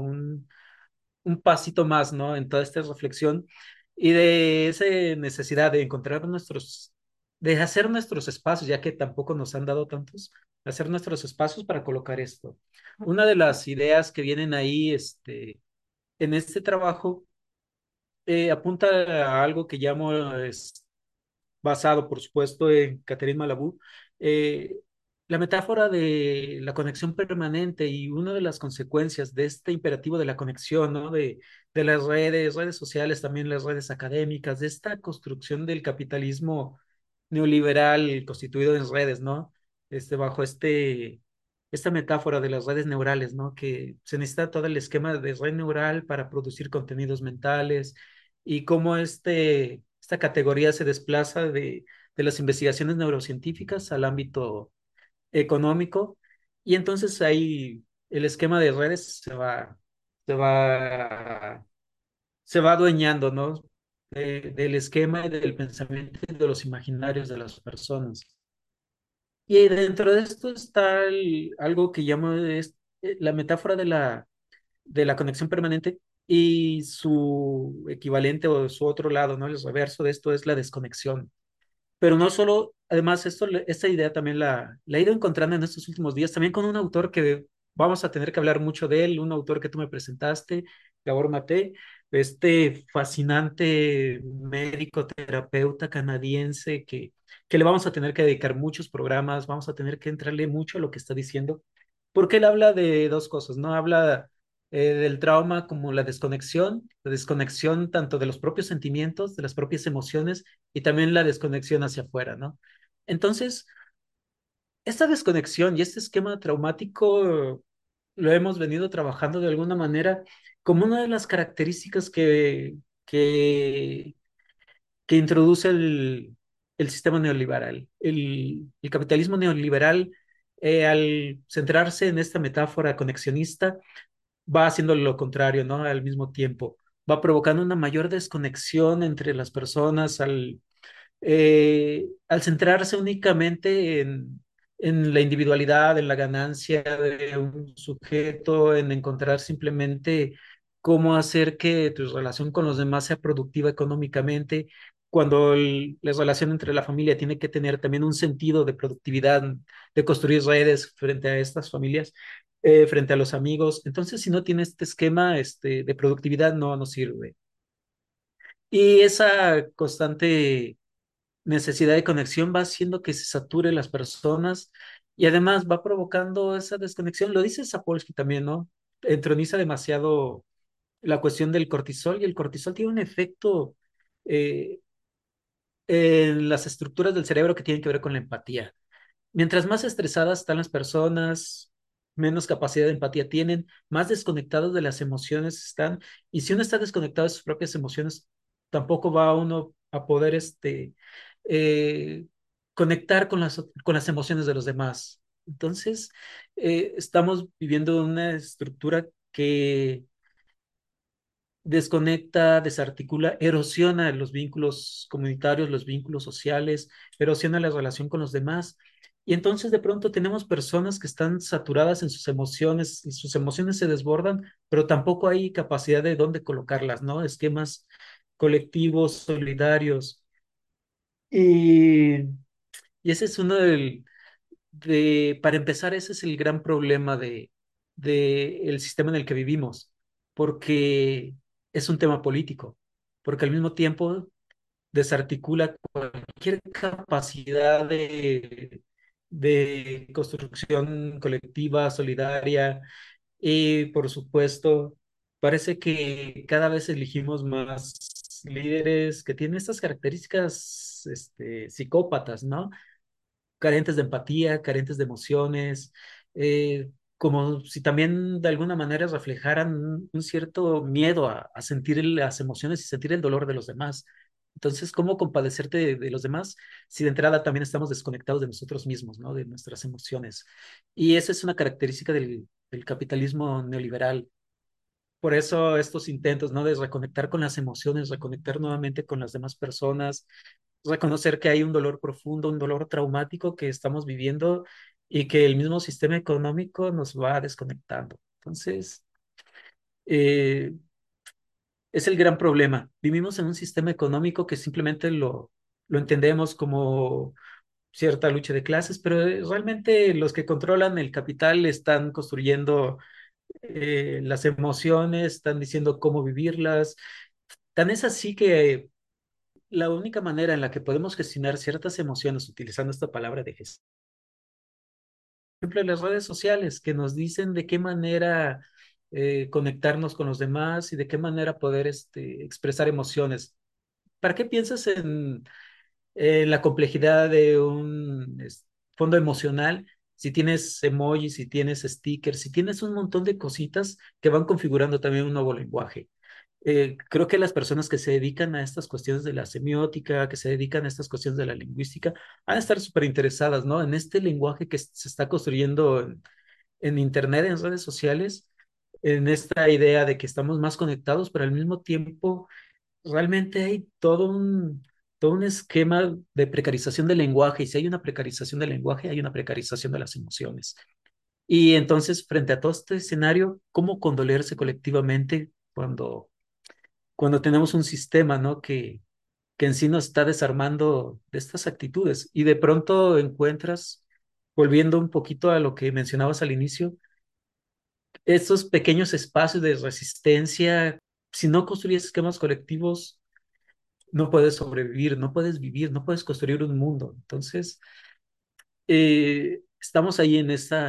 un pasito más, ¿no? En toda esta reflexión y de esa necesidad de encontrar de hacer nuestros espacios, ya que tampoco nos han dado tantos, hacer nuestros espacios para colocar esto. Una de las ideas que vienen ahí, en este trabajo, apunta a algo que llamo, basado, por supuesto, en Catherine Malabou, eh, la metáfora de la conexión permanente y una de las consecuencias de este imperativo de la conexión, ¿no? De las redes sociales, también las redes académicas, de esta construcción del capitalismo neoliberal constituido en redes, ¿no? Bajo esta metáfora de las redes neurales, ¿no? Que se necesita todo el esquema de red neural para producir contenidos mentales y cómo esta categoría se desplaza de las investigaciones neurocientíficas al ámbito económico y entonces ahí el esquema de redes se va, se va adueñando, ¿no? Del esquema y del pensamiento y de los imaginarios de las personas. Y dentro de esto está algo que llamo la metáfora de la conexión permanente y su equivalente o su otro lado, ¿no? El reverso de esto es la desconexión. Pero no solo, además, esta idea también la he ido encontrando en estos últimos días, también con un autor que vamos a tener que hablar mucho de él, un autor que tú me presentaste, Gabor Maté, este fascinante médico terapeuta canadiense que le vamos a tener que dedicar muchos programas, vamos a tener que entrarle mucho a lo que está diciendo, porque él habla de dos cosas, ¿no? Habla del trauma como la desconexión tanto de los propios sentimientos, de las propias emociones, y también la desconexión hacia afuera, ¿no? Entonces, esta desconexión y este esquema traumático lo hemos venido trabajando de alguna manera como una de las características que, que introduce el sistema neoliberal. El capitalismo neoliberal, al centrarse en esta metáfora conexionista, va haciendo lo contrario, ¿no? Al mismo tiempo, va provocando una mayor desconexión entre las personas al centrarse únicamente en la individualidad, en la ganancia de un sujeto, en encontrar simplemente cómo hacer que tu relación con los demás sea productiva económicamente, cuando la relación entre la familia tiene que tener también un sentido de productividad, de construir redes frente a estas familias, frente a los amigos. Entonces, si no tiene este esquema de productividad, no sirve. Y esa constante necesidad de conexión va haciendo que se sature las personas y además va provocando esa desconexión. Lo dice Sapolsky también, ¿no? Entroniza demasiado la cuestión del cortisol y el cortisol tiene un efecto eh, en las estructuras del cerebro que tienen que ver con la empatía. Mientras más estresadas están las personas, menos capacidad de empatía tienen, más desconectados de las emociones están. Y si uno está desconectado de sus propias emociones, tampoco va uno a poder eh, conectar con las emociones de los demás. Entonces, estamos viviendo una estructura que desconecta, desarticula, erosiona los vínculos comunitarios, los vínculos sociales, erosiona la relación con los demás. Y entonces de pronto tenemos personas que están saturadas en sus emociones y sus emociones se desbordan, pero tampoco hay capacidad de dónde colocarlas, ¿no? Esquemas colectivos, solidarios. Y, y ese es uno para empezar, ese es el gran problema de el sistema en el que vivimos, porque es un tema político, porque al mismo tiempo desarticula cualquier capacidad de construcción colectiva, solidaria, y por supuesto, parece que cada vez elegimos más líderes que tienen estas características, psicópatas, ¿no? Carentes de empatía, carentes de emociones, como si también de alguna manera reflejaran un cierto miedo a sentir las emociones y sentir el dolor de los demás. Entonces, ¿cómo compadecerte de los demás si de entrada también estamos desconectados de nosotros mismos, ¿no? De nuestras emociones. Y esa es una característica del capitalismo neoliberal. Por eso estos intentos, ¿no? De reconectar con las emociones, reconectar nuevamente con las demás personas, reconocer que hay un dolor profundo, un dolor traumático que estamos viviendo y que el mismo sistema económico nos va desconectando. Entonces, eh, es el gran problema. Vivimos en un sistema económico que simplemente lo entendemos como cierta lucha de clases, pero realmente los que controlan el capital están construyendo las emociones, están diciendo cómo vivirlas. Tan es así que la única manera en la que podemos gestionar ciertas emociones utilizando esta palabra de gestión, por ejemplo, en las redes sociales que nos dicen de qué manera conectarnos con los demás y de qué manera poder expresar emociones. ¿Para qué piensas en la complejidad de un fondo emocional? Si tienes emojis, si tienes stickers, si tienes un montón de cositas que van configurando también un nuevo lenguaje. Creo que las personas que se dedican a estas cuestiones de la semiótica, que se dedican a estas cuestiones de la lingüística, van a estar súper interesadas, ¿no? En este lenguaje que se está construyendo en Internet, en redes sociales, en esta idea de que estamos más conectados, pero al mismo tiempo realmente hay todo un esquema de precarización del lenguaje, y si hay una precarización del lenguaje, hay una precarización de las emociones. Y entonces, frente a todo este escenario, ¿cómo condolerse colectivamente cuando tenemos un sistema, ¿no? Que en sí nos está desarmando de estas actitudes y de pronto encuentras, volviendo un poquito a lo que mencionabas al inicio, estos pequeños espacios de resistencia, si no construyes esquemas colectivos, no puedes sobrevivir, no puedes vivir, no puedes construir un mundo. Entonces, estamos ahí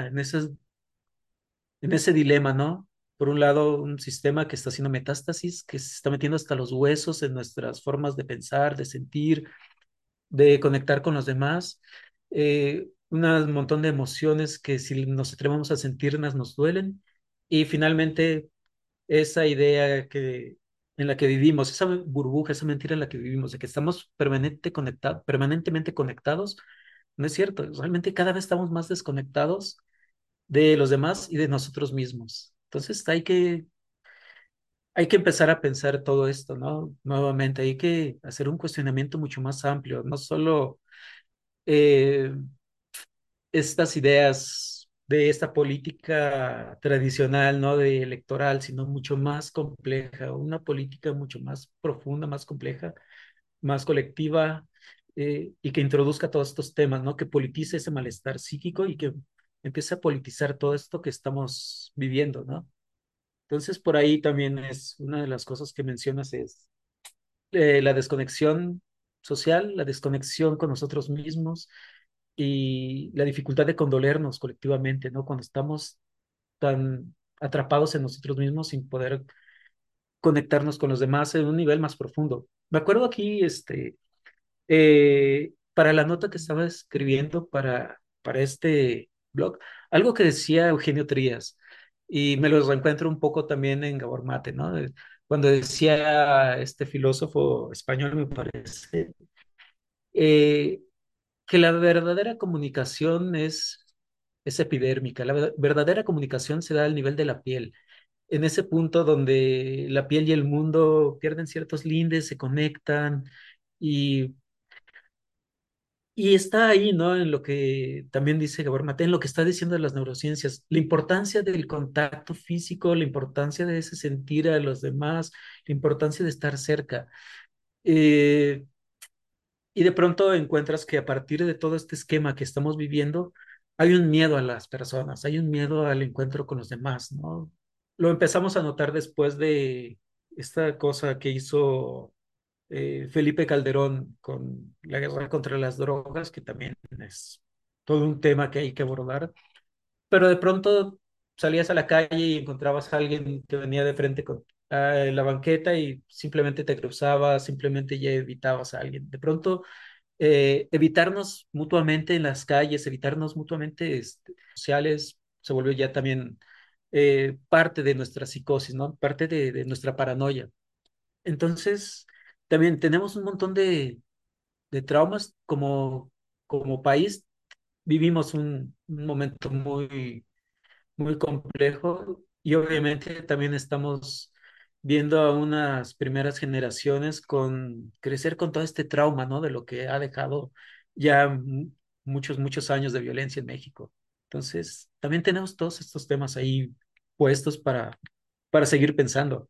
en ese dilema, ¿no? Por un lado, un sistema que está haciendo metástasis, que se está metiendo hasta los huesos en nuestras formas de pensar, de sentir, de conectar con los demás. Un montón de emociones que si nos atrevemos a sentirlas nos duelen. Y finalmente, esa idea en la que vivimos, esa burbuja, esa mentira en la que vivimos, de que estamos permanentemente conectados, no es cierto. Realmente cada vez estamos más desconectados de los demás y de nosotros mismos. Entonces hay que empezar a pensar todo esto, ¿no? Nuevamente, hay que hacer un cuestionamiento mucho más amplio, no solo eh, estas ideas de esta política tradicional, ¿no? De electoral, sino mucho más compleja, una política mucho más profunda, más compleja, más colectiva, y que introduzca todos estos temas, ¿no? Que politice ese malestar psíquico y que empiece a politizar todo esto que estamos viviendo, ¿no? Entonces, por ahí también es una de las cosas que mencionas es la desconexión social, la desconexión con nosotros mismos y la dificultad de condolernos colectivamente, ¿no? Cuando estamos tan atrapados en nosotros mismos sin poder conectarnos con los demás en un nivel más profundo. Me acuerdo aquí, para la nota que estaba escribiendo para este blog, algo que decía Eugenio Trías, y me lo reencuentro un poco también en Gabor Mate, ¿no? Cuando decía este filósofo español, me parece, eh, que la verdadera comunicación es epidérmica, la verdadera comunicación se da al nivel de la piel. en ese punto donde la piel y el mundo pierden ciertos lindes, se conectan y, y está ahí, ¿no? En lo que también dice Gabor Maté, en lo que está diciendo de las neurociencias, la importancia del contacto físico, la importancia de ese sentir a los demás, la importancia de estar cerca. Eh, y de pronto encuentras que a partir de todo este esquema que estamos viviendo, hay un miedo a las personas, hay un miedo al encuentro con los demás, ¿no? Lo empezamos a notar después de esta cosa que hizo Felipe Calderón con la guerra contra las drogas, que también es todo un tema que hay que abordar, pero de pronto salías a la calle y encontrabas a alguien que venía de frente con la banqueta y simplemente te cruzabas, simplemente ya evitabas a alguien. De pronto evitarnos mutuamente en las calles, evitarnos mutuamente sociales, se volvió ya también parte de nuestra psicosis, ¿no? Parte de nuestra paranoia. Entonces, también tenemos un montón de traumas como país. Vivimos un momento muy complejo y obviamente también estamos viendo a unas primeras generaciones con crecer con todo este trauma, ¿no? De lo que ha dejado ya muchos años de violencia en México. Entonces, también tenemos todos estos temas ahí puestos para seguir pensando.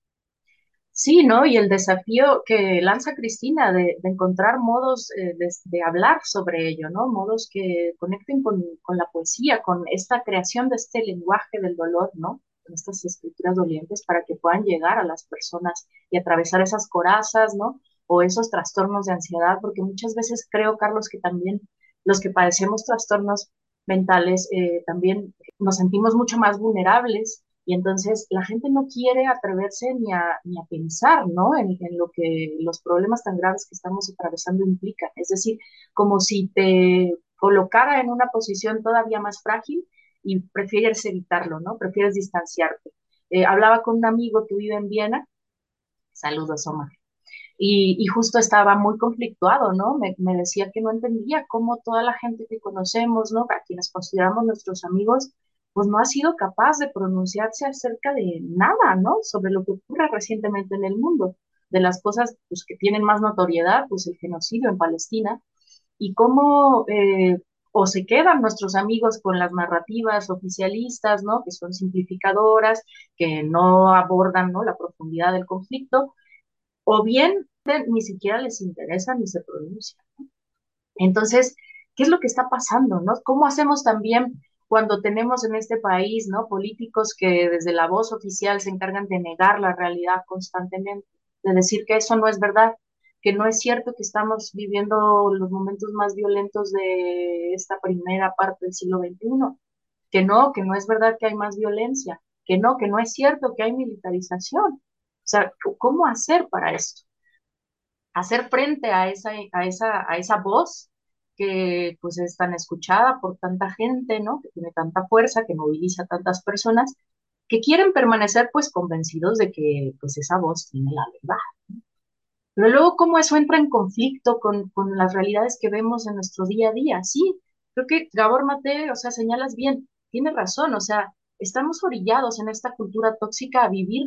Sí, ¿no? Y el desafío que lanza Cristina de encontrar modos de hablar sobre ello, ¿no? Modos que conecten con la poesía, con esta creación de este lenguaje del dolor, ¿no? Con estas escrituras dolientes para que puedan llegar a las personas y atravesar esas corazas, ¿no? O esos trastornos de ansiedad, porque muchas veces creo, Carlos, que también los que padecemos trastornos mentales también nos sentimos mucho más vulnerables y entonces la gente no quiere atreverse ni a pensar, ¿no? En lo que los problemas tan graves que estamos atravesando implican. Es decir, como si te colocara en una posición todavía más frágil y prefieres evitarlo, ¿no? Prefieres distanciarte. Hablaba con un amigo que vive en Viena, saludos, Omar, y justo estaba muy conflictuado, ¿no? Me decía que no entendía cómo toda la gente que conocemos, ¿no? A quienes consideramos nuestros amigos, pues no ha sido capaz de pronunciarse acerca de nada, ¿no? Sobre lo que ocurre recientemente en el mundo, de las cosas pues, que tienen más notoriedad, pues el genocidio en Palestina, y cómo o se quedan nuestros amigos con las narrativas oficialistas, ¿no? Que son simplificadoras, que no abordan, ¿no? La profundidad del conflicto, o bien ni siquiera les interesa ni se pronuncia. Entonces, ¿qué es lo que está pasando, no? ¿Cómo hacemos también cuando tenemos en este país, ¿no? Políticos que desde la voz oficial se encargan de negar la realidad constantemente, de decir que eso no es verdad, que no es cierto que estamos viviendo los momentos más violentos de esta primera parte del siglo XXI, que no es verdad que hay más violencia, que no es cierto que hay militarización. O sea, ¿cómo hacer para esto? Hacer frente a esa voz que pues es tan escuchada por tanta gente, ¿no? Que tiene tanta fuerza, que moviliza a tantas personas, que quieren permanecer pues convencidos de que pues esa voz tiene la verdad. Pero luego, ¿cómo eso entra en conflicto con las realidades que vemos en nuestro día a día? Sí, creo que Gabor Mate, o sea, señalas bien, tiene razón, o sea, estamos orillados en esta cultura tóxica a vivir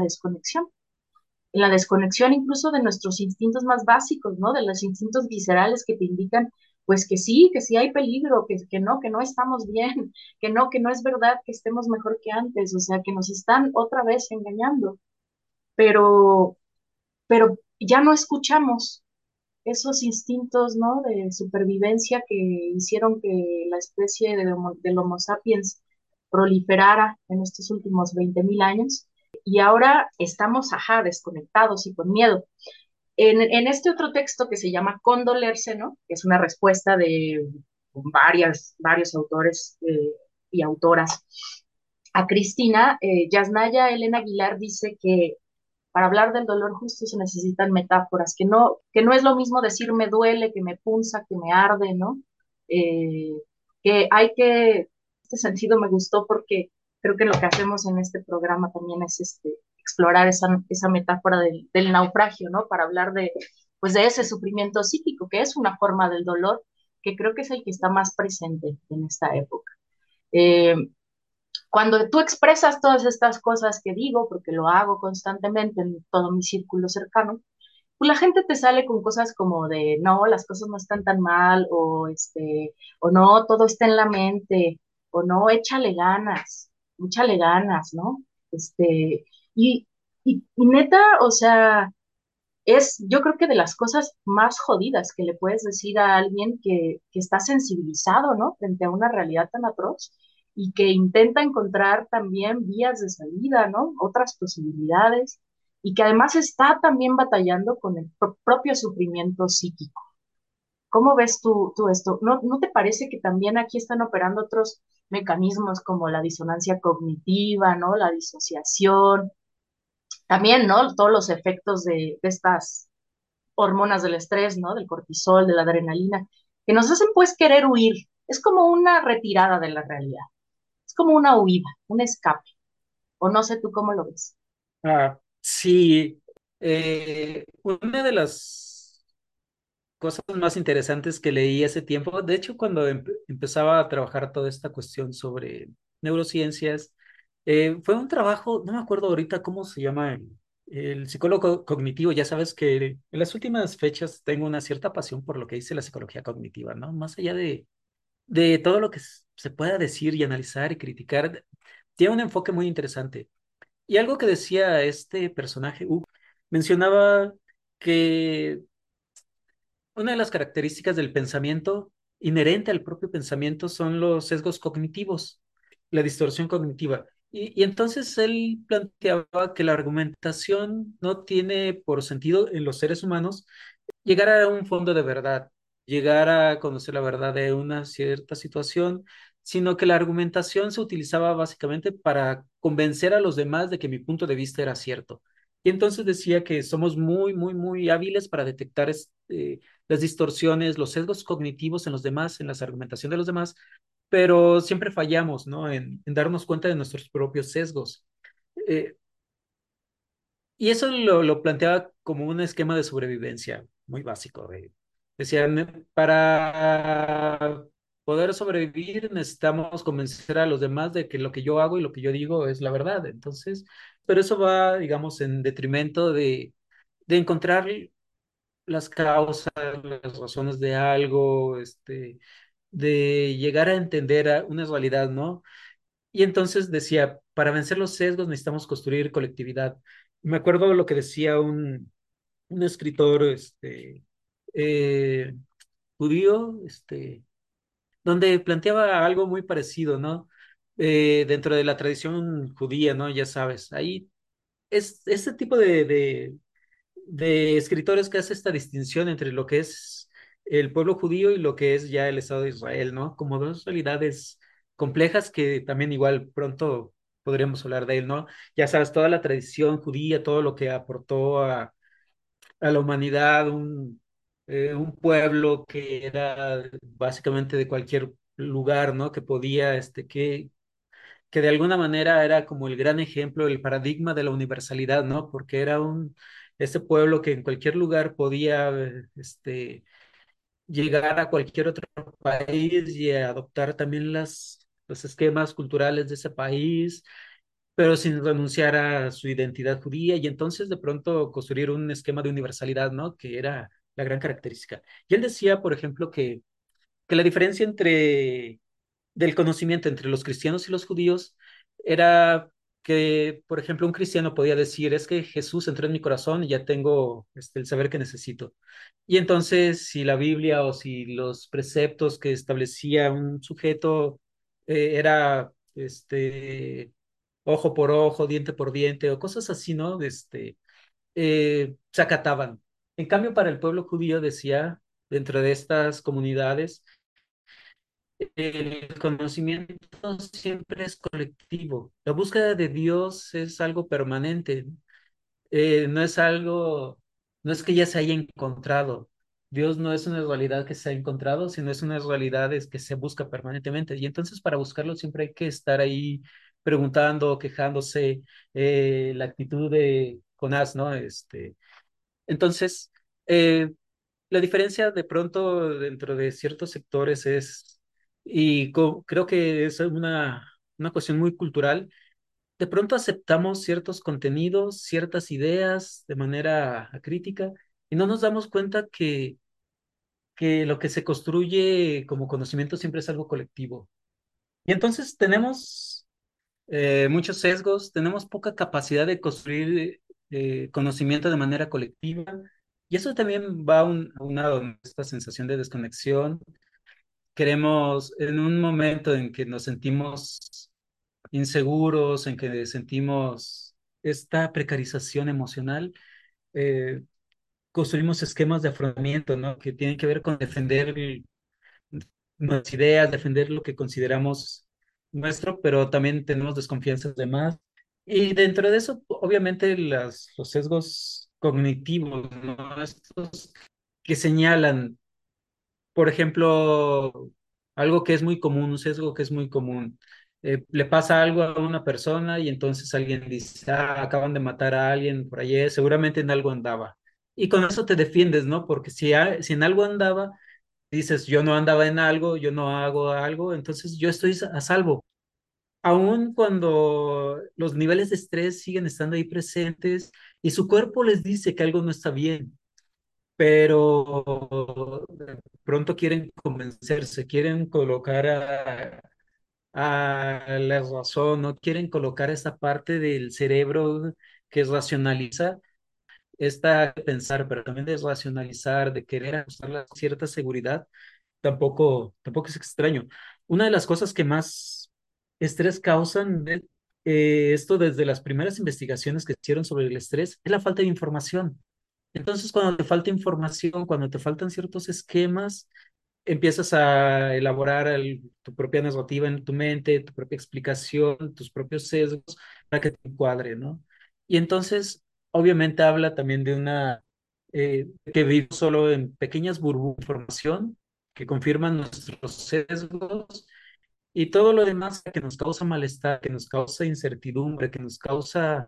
en la desconexión incluso de nuestros instintos más básicos, ¿no? De los instintos viscerales que te indican, pues que sí hay peligro, que no estamos bien, que no es verdad que estemos mejor que antes, o sea, que nos están otra vez engañando, pero, pero ya no escuchamos esos instintos, ¿no? De supervivencia que hicieron que la especie del Homo sapiens proliferara en estos últimos 20.000 años y ahora estamos, ajá, desconectados y con miedo. En este otro texto que se llama Condolerse, ¿no? Que es una respuesta de varios autores y autoras a Cristina, Yasnaya Elena Aguilar dice que para hablar del dolor justo se necesitan metáforas, que no es lo mismo decir me duele, que me punza, que me arde, ¿no? Eh, que hay que, este sentido me gustó porque creo que lo que hacemos en este programa también es explorar esa metáfora del naufragio, ¿no? Para hablar pues de ese sufrimiento psíquico, que es una forma del dolor, que creo que es el que está más presente en esta época. Eh, cuando tú expresas todas estas cosas que digo, porque lo hago constantemente en todo mi círculo cercano, pues la gente te sale con cosas como de, no, las cosas no están tan mal, o no, todo está en la mente, o no, échale ganas, ¿no? Este, y neta, o sea, yo creo que de las cosas más jodidas que le puedes decir a alguien que está sensibilizado, ¿no? Frente a una realidad tan atroz y que intenta encontrar también vías de salida, ¿no? Otras posibilidades y que además está también batallando con el propio sufrimiento psíquico. ¿Cómo ves tú esto? ¿No te parece que también aquí están operando otros mecanismos como la disonancia cognitiva, ¿no? La disociación, también, ¿no? Todos los efectos de estas hormonas del estrés, ¿no? Del cortisol, de la adrenalina, que nos hacen pues querer huir. Es como una retirada de la realidad. Es como una huida, un escape. O no sé tú cómo lo ves. Sí, una de las cosas más interesantes que leí hace tiempo, de hecho, cuando empezaba a trabajar toda esta cuestión sobre neurociencias, fue un trabajo, no me acuerdo ahorita cómo se llama el psicólogo cognitivo. Ya sabes que en las últimas fechas tengo una cierta pasión por lo que dice la psicología cognitiva, ¿no? Más allá de todo lo que se pueda decir y analizar y criticar, tiene un enfoque muy interesante. Y algo que decía este personaje, mencionaba que una de las características del pensamiento, inherente al propio pensamiento, son los sesgos cognitivos, la distorsión cognitiva. Y entonces él planteaba que la argumentación no tiene por sentido en los seres humanos llegar a un fondo de verdad, llegar a conocer la verdad de una cierta situación, sino que la argumentación se utilizaba básicamente para convencer a los demás de que mi punto de vista era cierto. Y entonces decía que somos muy, muy, muy hábiles para detectar las distorsiones, los sesgos cognitivos en los demás, en la argumentación de los demás, pero siempre fallamos, ¿no? En darnos cuenta de nuestros propios sesgos. Eh, y eso lo planteaba como un esquema de sobrevivencia muy básico. Decían, para poder sobrevivir necesitamos convencer a los demás de que lo que yo hago y lo que yo digo es la verdad. Entonces, pero eso va, digamos, en detrimento de encontrar las causas, las razones de algo, de llegar a entender una realidad, ¿no? Y entonces decía, para vencer los sesgos necesitamos construir colectividad. Me acuerdo lo que decía un escritor eh, judío, donde planteaba algo muy parecido, ¿no? Dentro de la tradición judía, ¿no? Ya sabes, ahí es este tipo de escritores que hace esta distinción entre lo que es el pueblo judío y lo que es ya el Estado de Israel, ¿no? Como dos realidades complejas que también igual pronto podríamos hablar de él, ¿no? Ya sabes, toda la tradición judía, todo lo que aportó a la humanidad, un pueblo que era básicamente de cualquier lugar, ¿no? Que podía, que de alguna manera era como el gran ejemplo, el paradigma de la universalidad, ¿no? Porque era este pueblo que en cualquier lugar podía, llegar a cualquier otro país y adoptar también los esquemas culturales de ese país, pero sin renunciar a su identidad judía y entonces de pronto construir un esquema de universalidad, ¿no? Que era la gran característica. Y él decía, por ejemplo, que la diferencia del conocimiento entre los cristianos y los judíos era que, por ejemplo, un cristiano podía decir, es que Jesús entró en mi corazón y ya tengo el saber que necesito. Y entonces, si la Biblia o si los preceptos que establecía un sujeto era ojo por ojo, diente por diente o cosas así, ¿no? Se acataban. En cambio, para el pueblo judío decía, dentro de estas comunidades, el conocimiento siempre es colectivo. La búsqueda de Dios es algo permanente. No es algo, no es que ya se haya encontrado. Dios no es una realidad que se ha encontrado, sino es una realidad que se busca permanentemente. Y entonces para buscarlo siempre hay que estar ahí preguntando, quejándose, la actitud de Jonás, ¿no? Entonces, eh, la diferencia de pronto dentro de ciertos sectores es, y creo que es una cuestión muy cultural, de pronto aceptamos ciertos contenidos, ciertas ideas de manera crítica y no nos damos cuenta que lo que se construye como conocimiento siempre es algo colectivo. Y entonces tenemos muchos sesgos, tenemos poca capacidad de construir conocimiento de manera colectiva. Y eso también va aunado a esta sensación de desconexión. Queremos, en un momento en que nos sentimos inseguros, en que sentimos esta precarización emocional, eh, construimos esquemas de afrontamiento, ¿no? Que tienen que ver con defender nuestras ideas, defender lo que consideramos nuestro, pero también tenemos desconfianzas de más. Y dentro de eso, obviamente, los sesgos cognitivos, ¿no? Estos que señalan, por ejemplo, algo que es muy común, un sesgo que es muy común. Le pasa algo a una persona y entonces alguien dice, ah, acaban de matar a alguien por ayer, seguramente en algo andaba. Y con eso te defiendes, ¿no? Porque si en algo andaba, dices, yo no andaba en algo, yo no hago algo, entonces yo estoy a salvo. Aun cuando los niveles de estrés siguen estando ahí presentes y su cuerpo les dice que algo no está bien, pero de pronto quieren convencerse, quieren colocar a la razón, no quieren colocar esa parte del cerebro que racionaliza, esta de pensar, pero también de racionalizar, de querer ajustar la cierta seguridad, tampoco es extraño. Una de las cosas que más estrés causan, esto desde las primeras investigaciones que hicieron sobre el estrés, es la falta de información. Entonces, cuando te falta información, cuando te faltan ciertos esquemas, empiezas a elaborar tu propia narrativa en tu mente, tu propia explicación, tus propios sesgos para que te encuadre, ¿no? Y entonces, obviamente habla también de que vive solo en pequeñas burbujas de información que confirman nuestros sesgos y todo lo demás que nos causa malestar, que nos causa incertidumbre, que nos causa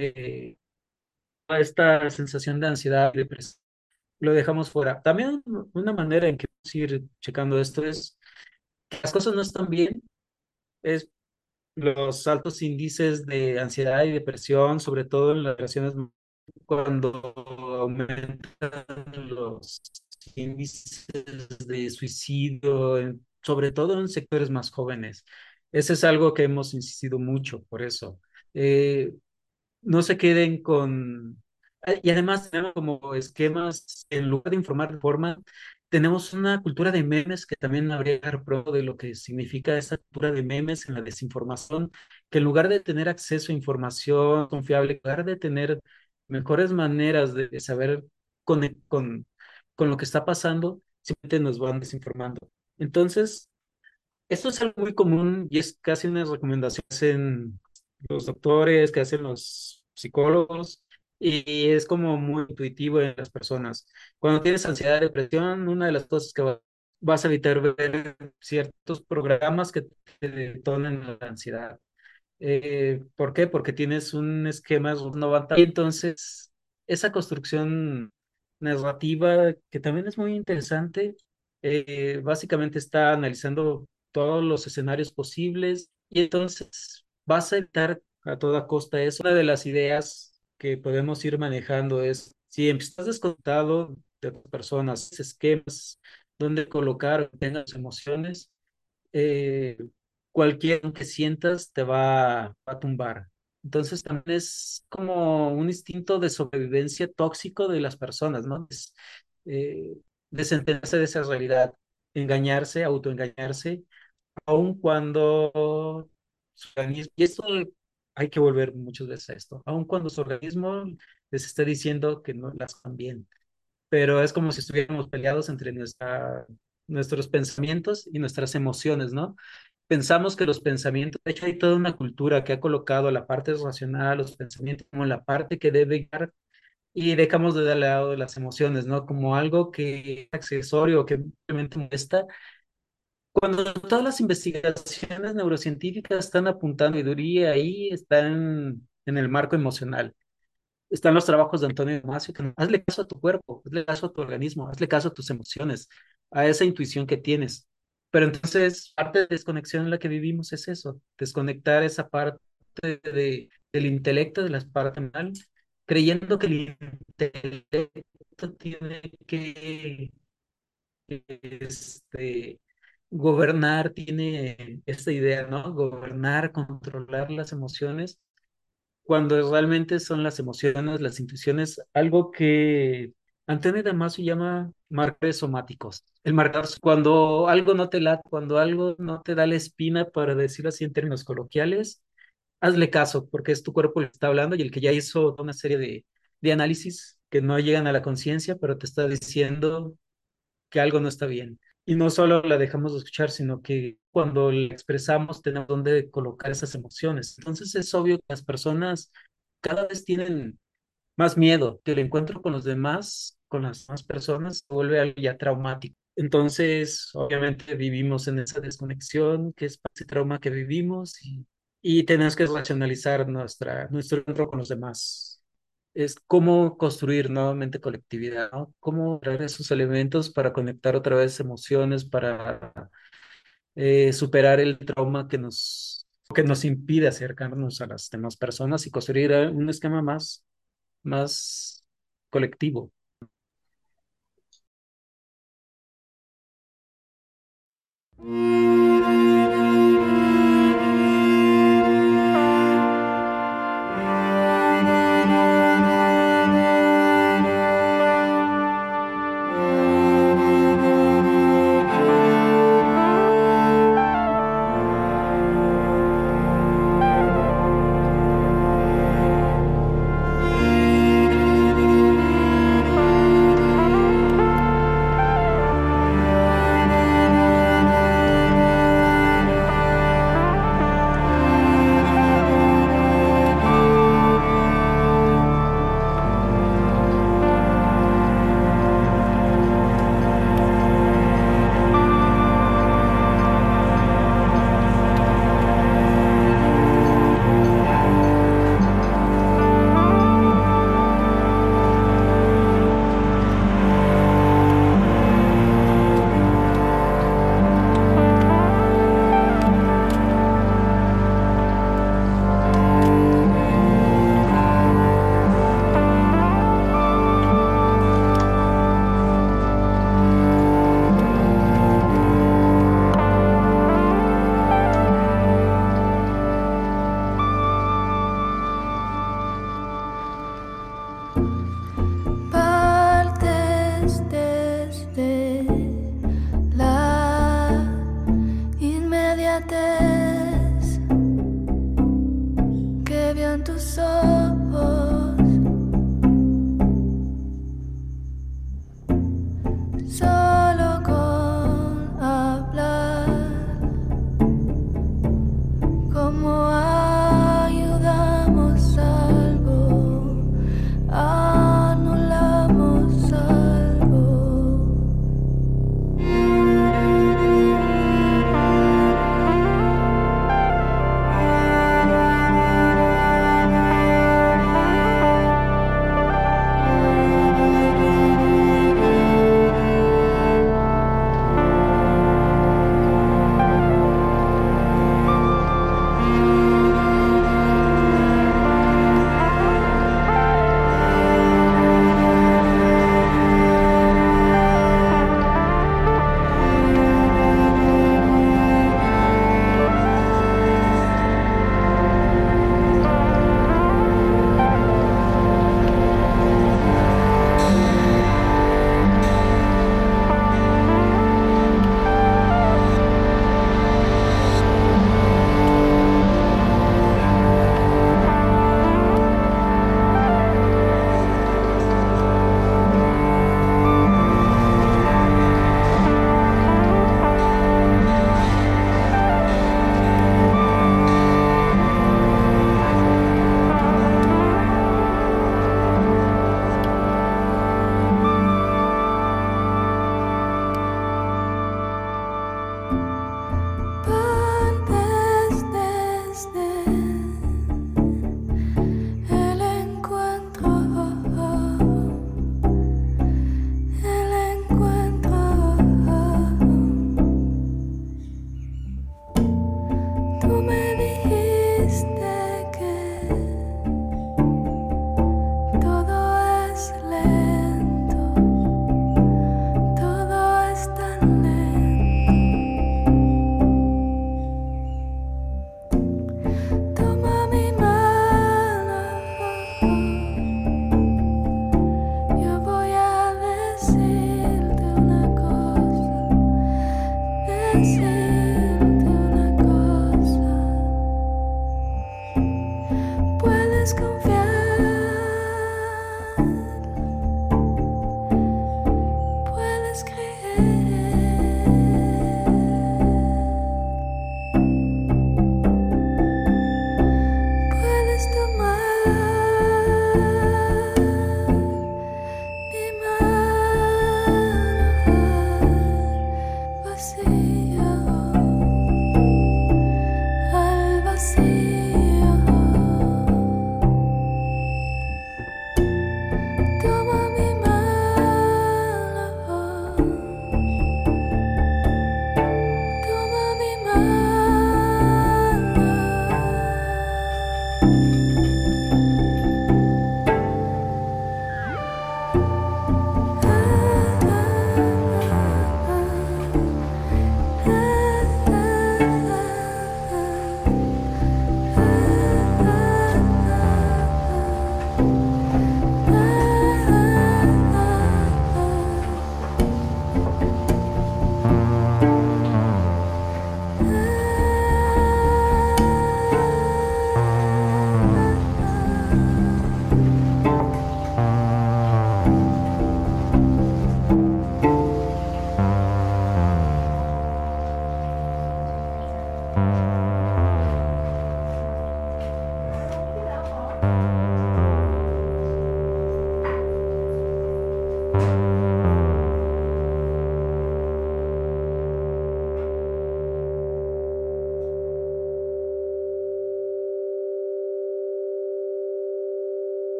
esta sensación de ansiedad, depresión, lo dejamos fuera. También una manera en que vamos a ir checando esto es que las cosas no están bien, es los altos índices de ansiedad y depresión, sobre todo en las relaciones cuando aumentan los índices de suicidio, sobre todo en sectores más jóvenes. Ese es algo que hemos insistido mucho por eso. Eh, no se queden con... Y además tenemos como esquemas, en lugar de informar de forma, tenemos una cultura de memes que también habría que dar prueba de lo que significa esa cultura de memes en la desinformación, que en lugar de tener acceso a información confiable, en lugar de tener mejores maneras de saber con, con lo que está pasando, simplemente nos van desinformando. Entonces, esto es algo muy común y es casi una recomendación que hacen los doctores, que hacen los psicólogos, y es como muy intuitivo en las personas. Cuando tienes ansiedad, depresión, una de las cosas que vas a evitar ver ciertos programas que te detonen la ansiedad. ¿Por qué? Porque tienes un esquema renovante. Y entonces, esa construcción narrativa, que también es muy interesante, básicamente está analizando todos los escenarios posibles y entonces vas a evitar a toda costa eso. Una de las ideas que podemos ir manejando es, si estás desconectado de otras personas, esquemas, donde colocar, tengas emociones, eh, cualquier que sientas te va a tumbar. Entonces también es como un instinto de sobrevivencia tóxico de las personas, ¿no? Eh, desentenderse de esa realidad, engañarse, autoengañarse, aun cuando su organismo, y esto hay que volver muchas veces a esto, aun cuando su organismo les está diciendo que no las están bien, pero es como si estuviéramos peleados entre nuestros pensamientos y nuestras emociones, ¿no? Pensamos que los pensamientos, de hecho hay toda una cultura que ha colocado la parte racional, los pensamientos como la parte que debe guiar y dejamos de lado de las emociones, ¿no? Como algo que es accesorio, que simplemente molesta. Cuando todas las investigaciones neurocientíficas están apuntando y sabiduría ahí, están en el marco emocional. Están los trabajos de Antonio Damasio, que hazle caso a tu cuerpo, hazle caso a tu organismo, hazle caso a tus emociones, a esa intuición que tienes. Pero entonces, parte de desconexión en la que vivimos es eso, desconectar esa parte del intelecto, de la parte mental, creyendo que el intelecto tiene que este, gobernar, tiene esta idea, ¿no? Gobernar, controlar las emociones, cuando realmente son las emociones, las intuiciones, algo que Antonio Damasio llama marcadores somáticos. El marcador, cuando algo no te late, cuando algo no te da la espina, para decirlo así en términos coloquiales, hazle caso, porque es tu cuerpo el que está hablando y el que ya hizo una serie de análisis que no llegan a la conciencia, pero te está diciendo que algo no está bien. Y no solo la dejamos de escuchar, sino que cuando la expresamos tenemos donde colocar esas emociones. Entonces es obvio que las personas cada vez tienen más miedo, que el encuentro con los demás, con las demás personas, se vuelve algo ya traumático. Entonces, obviamente vivimos en esa desconexión, que es ese trauma que vivimos y tenemos que racionalizar nuestro encuentro con los demás. Es cómo construir nuevamente colectividad, ¿no? Cómo traer esos elementos para conectar otra vez emociones, para superar el trauma que nos impide acercarnos a las demás personas y construir un esquema más colectivo.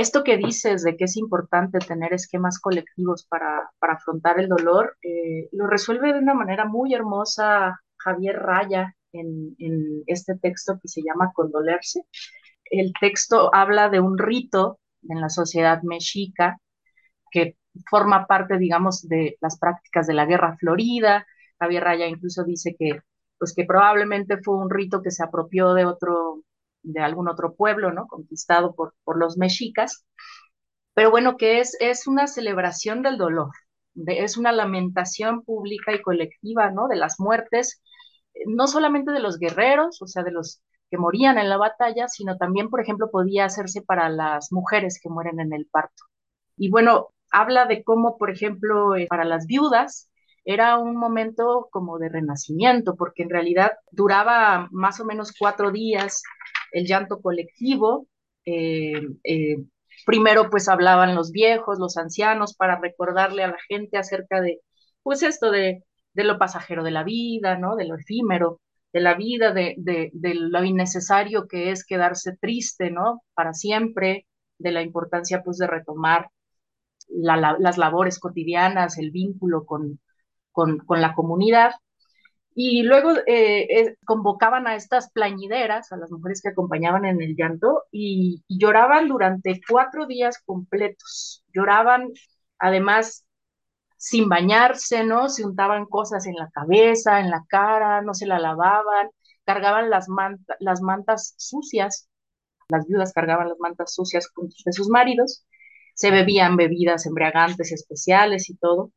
esto que dices de que es importante tener esquemas colectivos para afrontar el dolor, lo resuelve de una manera muy hermosa Javier Raya en este texto que se llama Condolerse. El texto habla de un rito en la sociedad mexica que forma parte, digamos, de las prácticas de la Guerra Florida. Javier Raya incluso dice que, pues, que probablemente fue un rito que se apropió de algún otro pueblo, ¿no? Conquistado por los mexicas, pero bueno, que es una celebración del dolor, es una lamentación pública y colectiva, ¿no? De las muertes, no solamente de los guerreros, o sea, de los que morían en la batalla, sino también, por ejemplo, podía hacerse para las mujeres que mueren en el parto. Y bueno, habla de cómo, por ejemplo, para las viudas era un momento como de renacimiento, porque en realidad duraba más o menos 4 días el llanto colectivo. eh, eh, Primero pues hablaban los viejos, los ancianos, para recordarle a la gente acerca de, pues esto de lo pasajero de la vida, ¿no? De lo efímero de la vida, de lo innecesario que es quedarse triste, ¿no? Para siempre, de la importancia pues de retomar las labores cotidianas, el vínculo con la comunidad. Y luego convocaban a estas plañideras, a las mujeres que acompañaban en el llanto, y lloraban durante 4 días completos. Lloraban, además, sin bañarse, ¿no? Se untaban cosas en la cabeza, en la cara, no se la lavaban, cargaban las mantas sucias, las viudas cargaban las mantas sucias de sus maridos, se bebían bebidas embriagantes especiales y todo.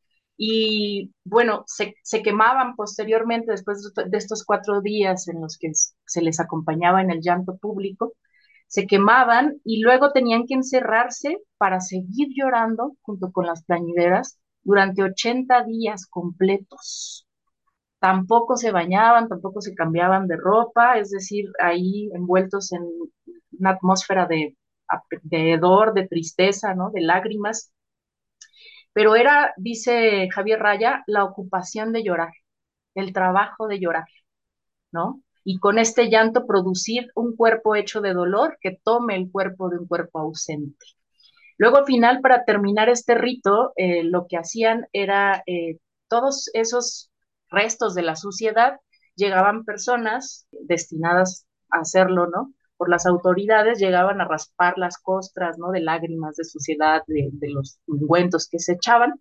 Y bueno, se quemaban posteriormente, después de estos 4 días en los que se les acompañaba en el llanto público, se quemaban y luego tenían que encerrarse para seguir llorando junto con las plañideras durante 80 días completos. Tampoco se bañaban, tampoco se cambiaban de ropa, es decir, ahí envueltos en una atmósfera de hedor, de tristeza, ¿no? De lágrimas. Pero era, dice Javier Raya, la ocupación de llorar, el trabajo de llorar, ¿no? Y con este llanto producir un cuerpo hecho de dolor que tome el cuerpo de un cuerpo ausente. Luego al final, para terminar este rito, lo que hacían era todos esos restos de la suciedad, llegaban personas destinadas a hacerlo, ¿no? Por las autoridades, llegaban a raspar las costras, ¿no? De lágrimas, de suciedad, de los ungüentos que se echaban,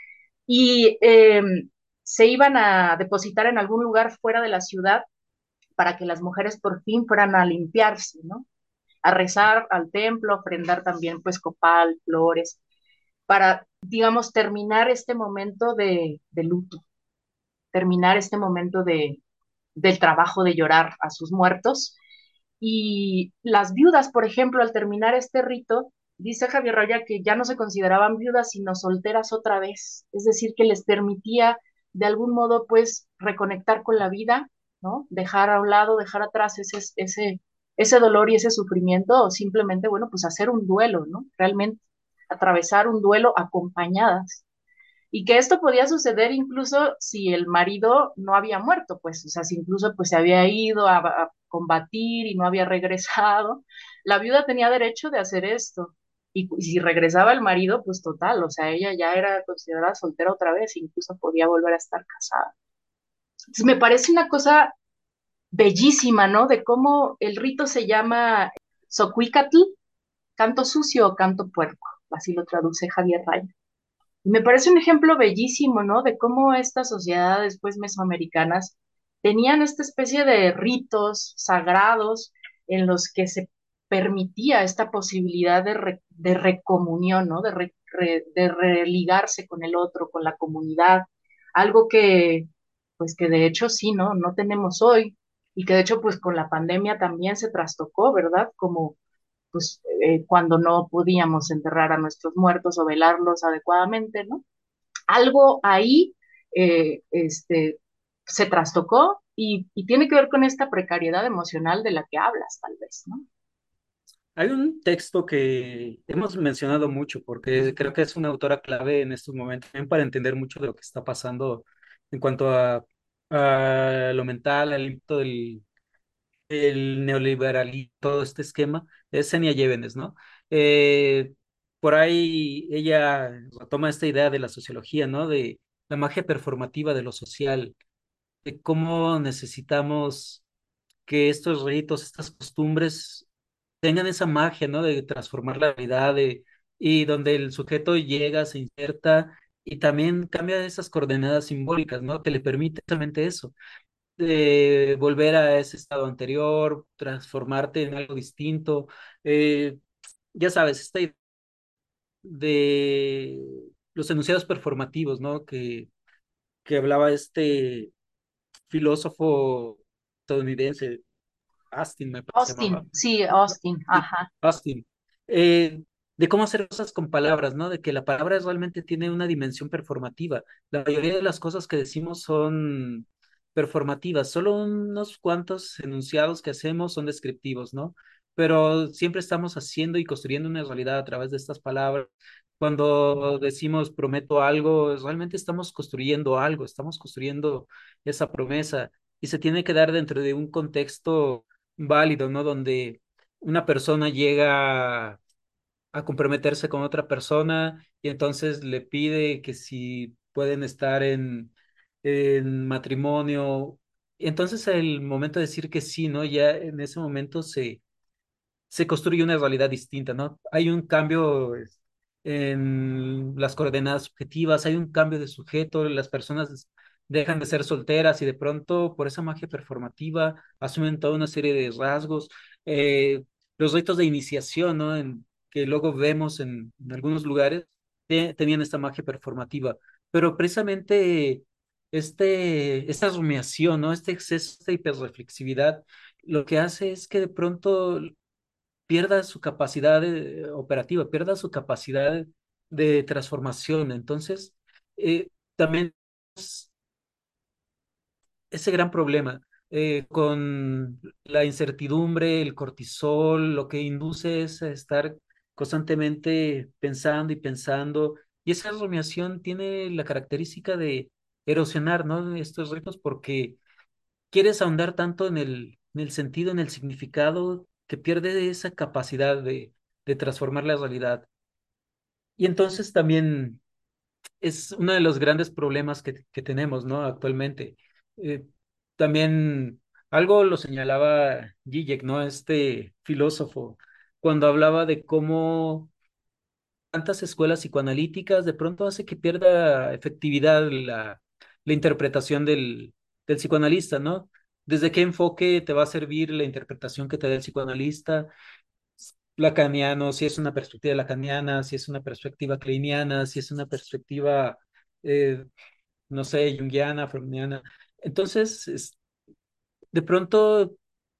y se iban a depositar en algún lugar fuera de la ciudad para que las mujeres por fin fueran a limpiarse, ¿no? A rezar al templo, a ofrendar también pues copal, flores, para, digamos, terminar este momento de luto, terminar este momento del trabajo de llorar a sus muertos. Y las viudas, por ejemplo, al terminar este rito, dice Javier Raya que ya no se consideraban viudas, sino solteras otra vez. Es decir, que les permitía de algún modo, pues, reconectar con la vida, ¿no? Dejar a un lado, dejar atrás ese dolor y ese sufrimiento, o simplemente, bueno, pues hacer un duelo, ¿no? Realmente atravesar un duelo acompañadas. Y que esto podía suceder incluso si el marido no había muerto, pues, o sea, si incluso pues se había ido a combatir y no había regresado, la viuda tenía derecho de hacer esto. Y si regresaba el marido, pues total, o sea, ella ya era considerada soltera otra vez, incluso podía volver a estar casada. Entonces, me parece una cosa bellísima, ¿no? De cómo el rito se llama Xocuicatl, canto sucio o canto puerco, así lo traduce Javier Raya. Y me parece un ejemplo bellísimo, ¿no? De cómo estas sociedades, pues, mesoamericanas tenían esta especie de ritos sagrados en los que se permitía esta posibilidad de recomunión, ¿no? De religarse con el otro, con la comunidad, algo que, pues, que de hecho sí, ¿no? No tenemos hoy y que de hecho, pues, con la pandemia también se trastocó, ¿verdad? Como pues cuando no podíamos enterrar a nuestros muertos o velarlos adecuadamente, ¿no? Algo ahí se trastocó y tiene que ver con esta precariedad emocional de la que hablas, tal vez, ¿no? Hay un texto que hemos mencionado mucho porque creo que es una autora clave en estos momentos también para entender mucho de lo que está pasando en cuanto a lo mental, al impacto del el neoliberalismo, todo este esquema, es Senia Llévenes, ¿no? Eh, por ahí ella retoma esta idea de la sociología, ¿no? De la magia performativa de lo social, de cómo necesitamos que estos ritos, estas costumbres tengan esa magia, ¿no? De transformar la realidad, y donde el sujeto llega, se inserta y también cambia esas coordenadas simbólicas, ¿no? Que le permite exactamente eso, de volver a ese estado anterior, transformarte en algo distinto. Eh, ya sabes, esta idea de los enunciados performativos, ¿no? Que hablaba este filósofo estadounidense, Austin, me parece que se llamaba. Austin, sí, Austin, Sí, ajá. Austin. Eh, de cómo hacer cosas con palabras, ¿no? De que la palabra realmente tiene una dimensión performativa. La mayoría de las cosas que decimos son performativas, solo unos cuantos enunciados que hacemos son descriptivos, ¿no? Pero siempre estamos haciendo y construyendo una realidad a través de estas palabras. Cuando decimos prometo algo, realmente estamos construyendo algo, estamos construyendo esa promesa y se tiene que dar dentro de un contexto válido, ¿no? Donde una persona llega a comprometerse con otra persona y entonces le pide que si pueden estar en matrimonio. Y entonces el momento de decir que sí, ¿no? Ya en ese momento se construye una realidad distinta, ¿no? Hay un cambio en las coordenadas subjetivas, hay un cambio de sujeto, las personas dejan de ser solteras y de pronto por esa magia performativa asumen toda una serie de rasgos. Eh, los ritos de iniciación, ¿no? Que luego vemos en algunos lugares, tenían esta magia performativa, pero precisamente esta rumiación, ¿no? Este exceso de hiperreflexividad lo que hace es que de pronto pierda su capacidad operativa, pierda su capacidad de transformación. Entonces, también es ese gran problema con la incertidumbre, el cortisol, lo que induce es a estar constantemente pensando y pensando, y esa rumiación tiene la característica de erosionar, ¿no? Estos ritmos porque quieres ahondar tanto en el sentido, en el significado, que pierde esa capacidad de transformar la realidad. Y entonces también es uno de los grandes problemas que tenemos, ¿no? Actualmente. Eh, también algo lo señalaba Zizek, ¿no? Este filósofo, cuando hablaba de cómo tantas escuelas psicoanalíticas de pronto hace que pierda efectividad la interpretación del psicoanalista, ¿no? ¿Desde qué enfoque te va a servir la interpretación que te da el psicoanalista? Lacaniano, si es una perspectiva lacaniana, si es una perspectiva kleiniana, si es una perspectiva, eh, no sé, junguiana, freudiana. Entonces, de pronto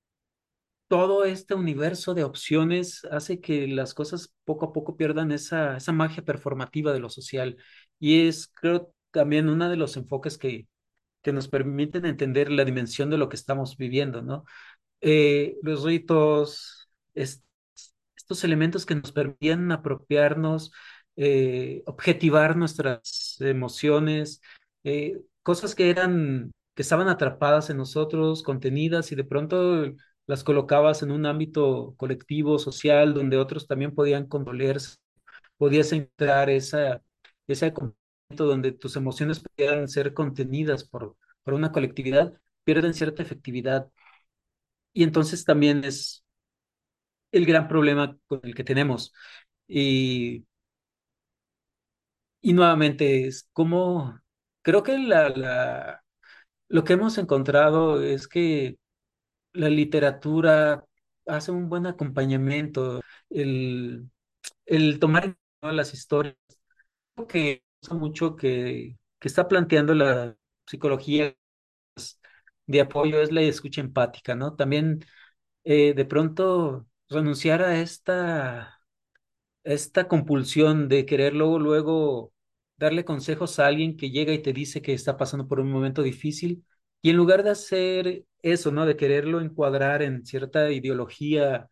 todo este universo de opciones hace que las cosas poco a poco pierdan esa magia performativa de lo social. Y es, creo, también uno de los enfoques que nos permiten entender la dimensión de lo que estamos viviendo, ¿no? Los ritos, estos elementos que nos permitían apropiarnos, objetivar nuestras emociones, cosas que estaban atrapadas en nosotros, contenidas, y de pronto las colocabas en un ámbito colectivo, social, donde otros también podían condolerse, podías entrar ese acompañamiento donde tus emociones pudieran ser contenidas por una colectividad, pierden cierta efectividad. Y entonces también es el gran problema con el que tenemos. Y, y nuevamente es como, creo que lo que hemos encontrado es que la literatura hace un buen acompañamiento, el, el tomar en cuenta las historias, que usa mucho que está planteando la psicología de apoyo es la escucha empática, ¿no? También de pronto renunciar a esta compulsión de querer luego darle consejos a alguien que llega y te dice que está pasando por un momento difícil, y en lugar de hacer eso, ¿no? De quererlo encuadrar en cierta ideología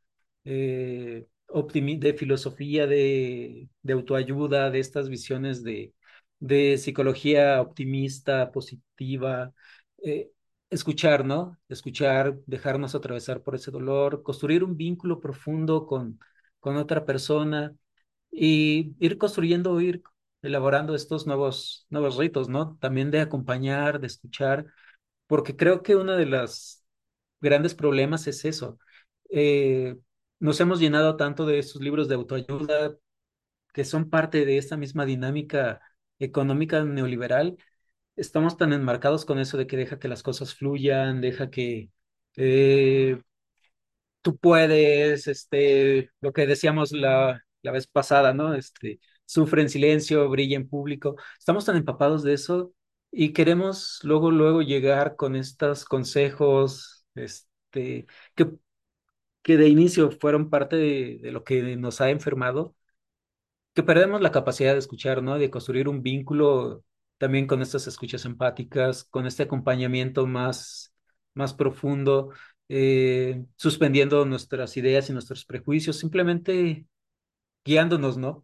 de filosofía, de autoayuda, de estas visiones de psicología optimista, positiva, eh, escuchar, ¿no? Escuchar, dejarnos atravesar por ese dolor, construir un vínculo profundo con otra persona y ir construyendo, ir elaborando estos nuevos ritos, ¿no? También de acompañar, de escuchar, porque creo que uno de los grandes problemas es eso. Eh, Nos hemos llenado tanto de estos libros de autoayuda que son parte de esta misma dinámica económica neoliberal. Estamos tan enmarcados con eso de que deja que las cosas fluyan, deja que eh, tú puedes, lo que decíamos la vez pasada, ¿no? Sufre en silencio, brilla en público. Estamos tan empapados de eso y queremos luego llegar con estos consejos, que, que de inicio fueron parte de lo que nos ha enfermado, que perdemos la capacidad de escuchar, ¿no? De construir un vínculo también con estas escuchas empáticas, con este acompañamiento más profundo, suspendiendo nuestras ideas y nuestros prejuicios, simplemente guiándonos, ¿no?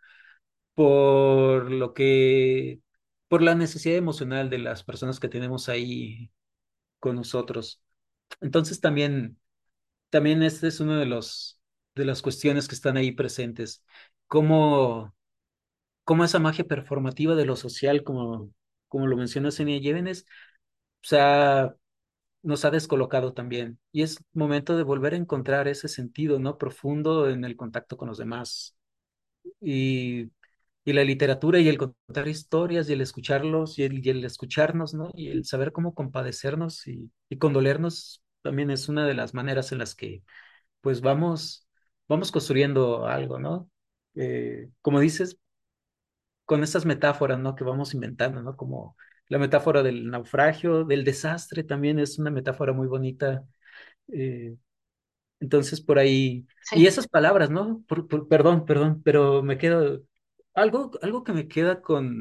Por lo que, por la necesidad emocional de las personas que tenemos ahí con nosotros. Entonces también este es uno de de las cuestiones que están ahí presentes. ¿Cómo cómo esa magia performativa de lo social, como lo menciona Senia Llévenes, o sea, nos ha descolocado también? Y es momento de volver a encontrar ese sentido, ¿no? Profundo en el contacto con los demás. Y, y la literatura y el contar historias y el escucharlos y el escucharnos, ¿no? Y el saber cómo compadecernos y condolernos también es una de las maneras en las que, pues, vamos construyendo algo, ¿no? Como dices, con estas metáforas, ¿no? Que vamos inventando, ¿no? Como la metáfora del naufragio, del desastre también es una metáfora muy bonita. eh, entonces, por ahí, y Sí. esas palabras, ¿no? Perdón, pero me quedo, algo que me queda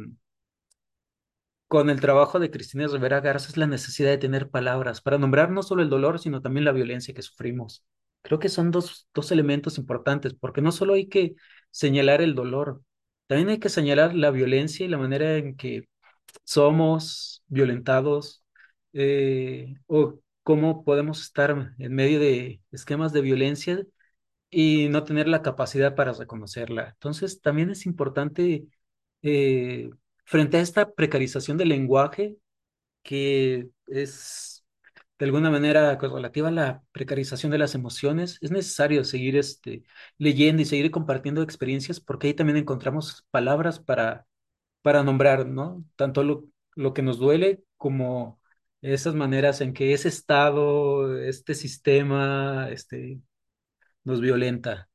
con el trabajo de Cristina Rivera Garza es la necesidad de tener palabras para nombrar no solo el dolor, sino también la violencia que sufrimos. Creo que son dos elementos importantes, porque no solo hay que señalar el dolor, también hay que señalar la violencia y la manera en que somos violentados, o cómo podemos estar en medio de esquemas de violencia y no tener la capacidad para reconocerla. Entonces, también es importante, eh, frente a esta precarización del lenguaje, que es de alguna manera correlativa a la precarización de las emociones, es necesario seguir leyendo y seguir compartiendo experiencias porque ahí también encontramos palabras para nombrar, ¿no? Tanto lo que nos duele como esas maneras en que ese estado, este sistema, nos violenta.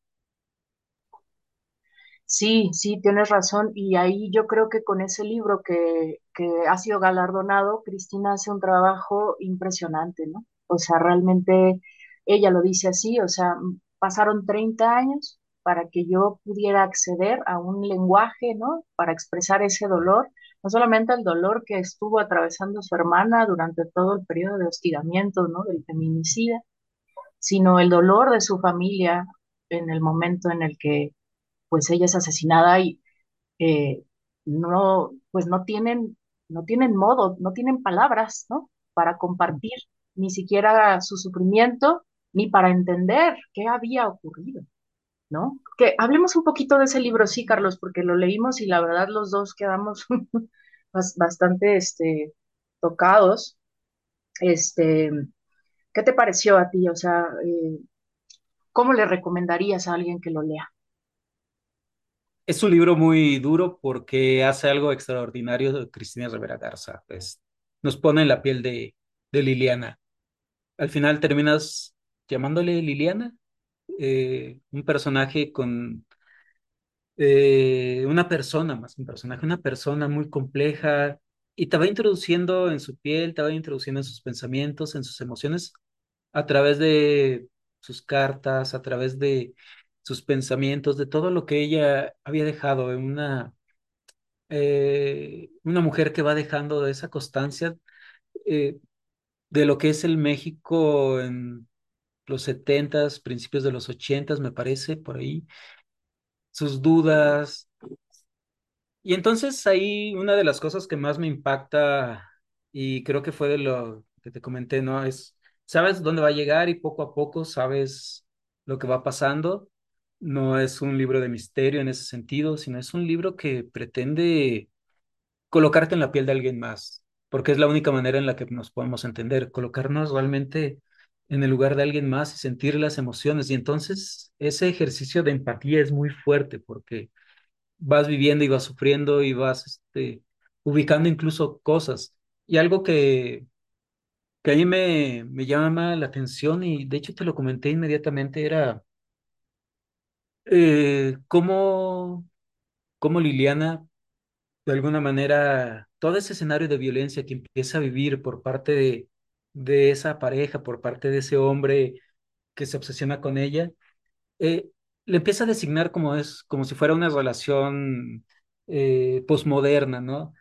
Sí, sí, tienes razón. Y ahí yo creo que con ese libro que ha sido galardonado, Cristina hace un trabajo impresionante, ¿no? O sea, realmente ella lo dice así, o sea, pasaron 30 años para que yo pudiera acceder a un lenguaje, ¿no? Para expresar ese dolor, no solamente el dolor que estuvo atravesando su hermana durante todo el periodo de hostigamiento, ¿no? Del feminicida, sino el dolor de su familia en el momento en el que pues ella es asesinada y eh, no, pues no tienen modo, no tienen palabras, ¿no? Para compartir ni siquiera su sufrimiento, ni para entender qué había ocurrido, ¿no? Que hablemos un poquito de ese libro, sí, Carlos, porque lo leímos y la verdad los dos quedamos bastante, tocados. Este, ¿Qué te pareció a ti? O sea, ¿cómo le recomendarías a alguien que lo lea? Es un libro muy duro porque hace algo extraordinario de Cristina Rivera Garza. Pues nos pone en la piel de Liliana. Al final terminas llamándole Liliana, un personaje con una persona más, un personaje, una persona muy compleja y te va introduciendo en su piel, te va introduciendo en sus pensamientos, en sus emociones a través de sus cartas, a través de sus pensamientos, de todo lo que ella había dejado en una mujer que va dejando esa constancia, eh, de lo que es el México en los setentas, principios de los ochentas, me parece, por ahí, sus dudas. Y entonces ahí una de las cosas que más me impacta, y creo que fue de lo que te comenté, ¿no? Sabes dónde va a llegar y poco a poco sabes lo que va pasando. no es un libro de misterio en ese sentido, sino es un libro que pretende colocarte en la piel de alguien más, porque es la única manera en la que nos podemos entender, colocarnos realmente en el lugar de alguien más y sentir las emociones. Y entonces ese ejercicio de empatía es muy fuerte porque vas viviendo y vas sufriendo y vas ubicando incluso cosas. Y algo que a mí me llama la atención, y de hecho te lo comenté inmediatamente, era cómo, cómo Liliana, de alguna manera, todo ese escenario de violencia que empieza a vivir por parte de esa pareja, por parte de ese hombre que se obsesiona con ella, eh, le empieza a designar como si fuera una relación posmoderna, ¿no?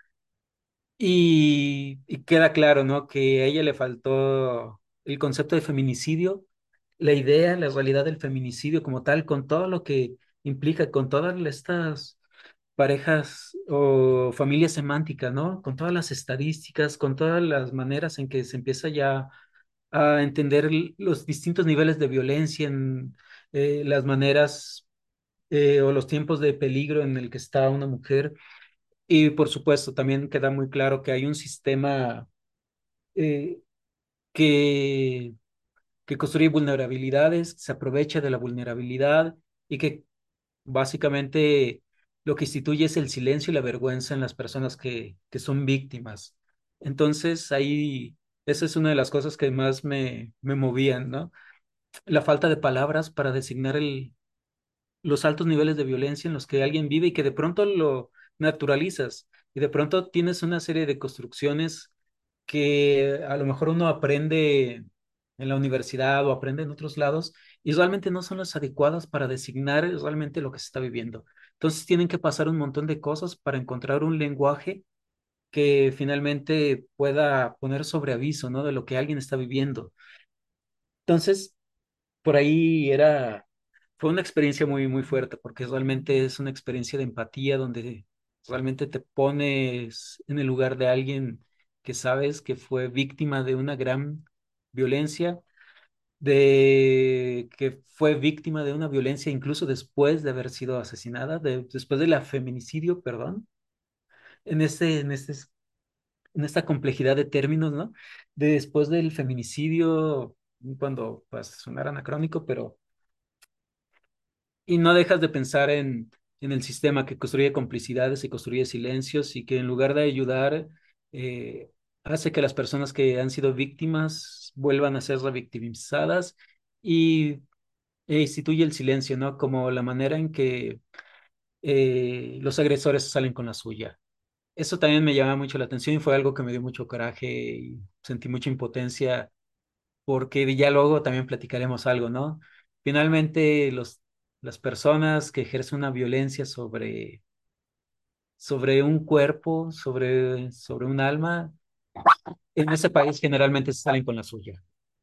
Y queda claro, ¿no? Que a ella le faltó el concepto de feminicidio, la idea, la realidad del feminicidio como tal, con todo lo que implica, con todas estas parejas o familias semánticas, ¿no? Con todas las estadísticas, con todas las maneras en que se empieza ya a entender los distintos niveles de violencia, en las maneras o los tiempos de peligro en el que está una mujer. Y por supuesto, también queda muy claro que hay un sistema eh, que, que construye vulnerabilidades, se aprovecha de la vulnerabilidad y que básicamente lo que instituye es el silencio y la vergüenza en las personas que son víctimas. Entonces, ahí, esa es una de las cosas que más me movían, ¿no? La falta de palabras para designar los altos niveles de violencia en los que alguien vive y que de pronto lo naturalizas y de pronto tienes una serie de construcciones que a lo mejor uno aprende en la universidad o aprende en otros lados y realmente no son las adecuadas para designar realmente lo que se está viviendo. Entonces tienen que pasar un montón de cosas para encontrar un lenguaje que finalmente pueda poner sobre aviso, ¿no? De lo que alguien está viviendo. Entonces, por ahí fue una experiencia muy, muy fuerte, porque realmente es una experiencia de empatía donde realmente te pones en el lugar de alguien que sabes que fue víctima de una gran violencia, de que fue víctima de una violencia incluso después de haber sido asesinada, después del feminicidio, perdón, en en esta complejidad de términos, ¿no? De después del feminicidio, cuando pues sonara anacrónico, pero y no dejas de pensar en el sistema que construye complicidades y construye silencios y que en lugar de ayudar, eh, hace que las personas que han sido víctimas vuelvan a ser revictimizadas y instituye el silencio, ¿no? Como la manera en que los agresores salen con la suya. Eso también me llama mucho la atención y fue algo que me dio mucho coraje y sentí mucha impotencia porque ya luego también platicaremos algo, ¿no? Finalmente, las personas que ejercen una violencia sobre un cuerpo, sobre un alma, en ese país generalmente salen con la suya.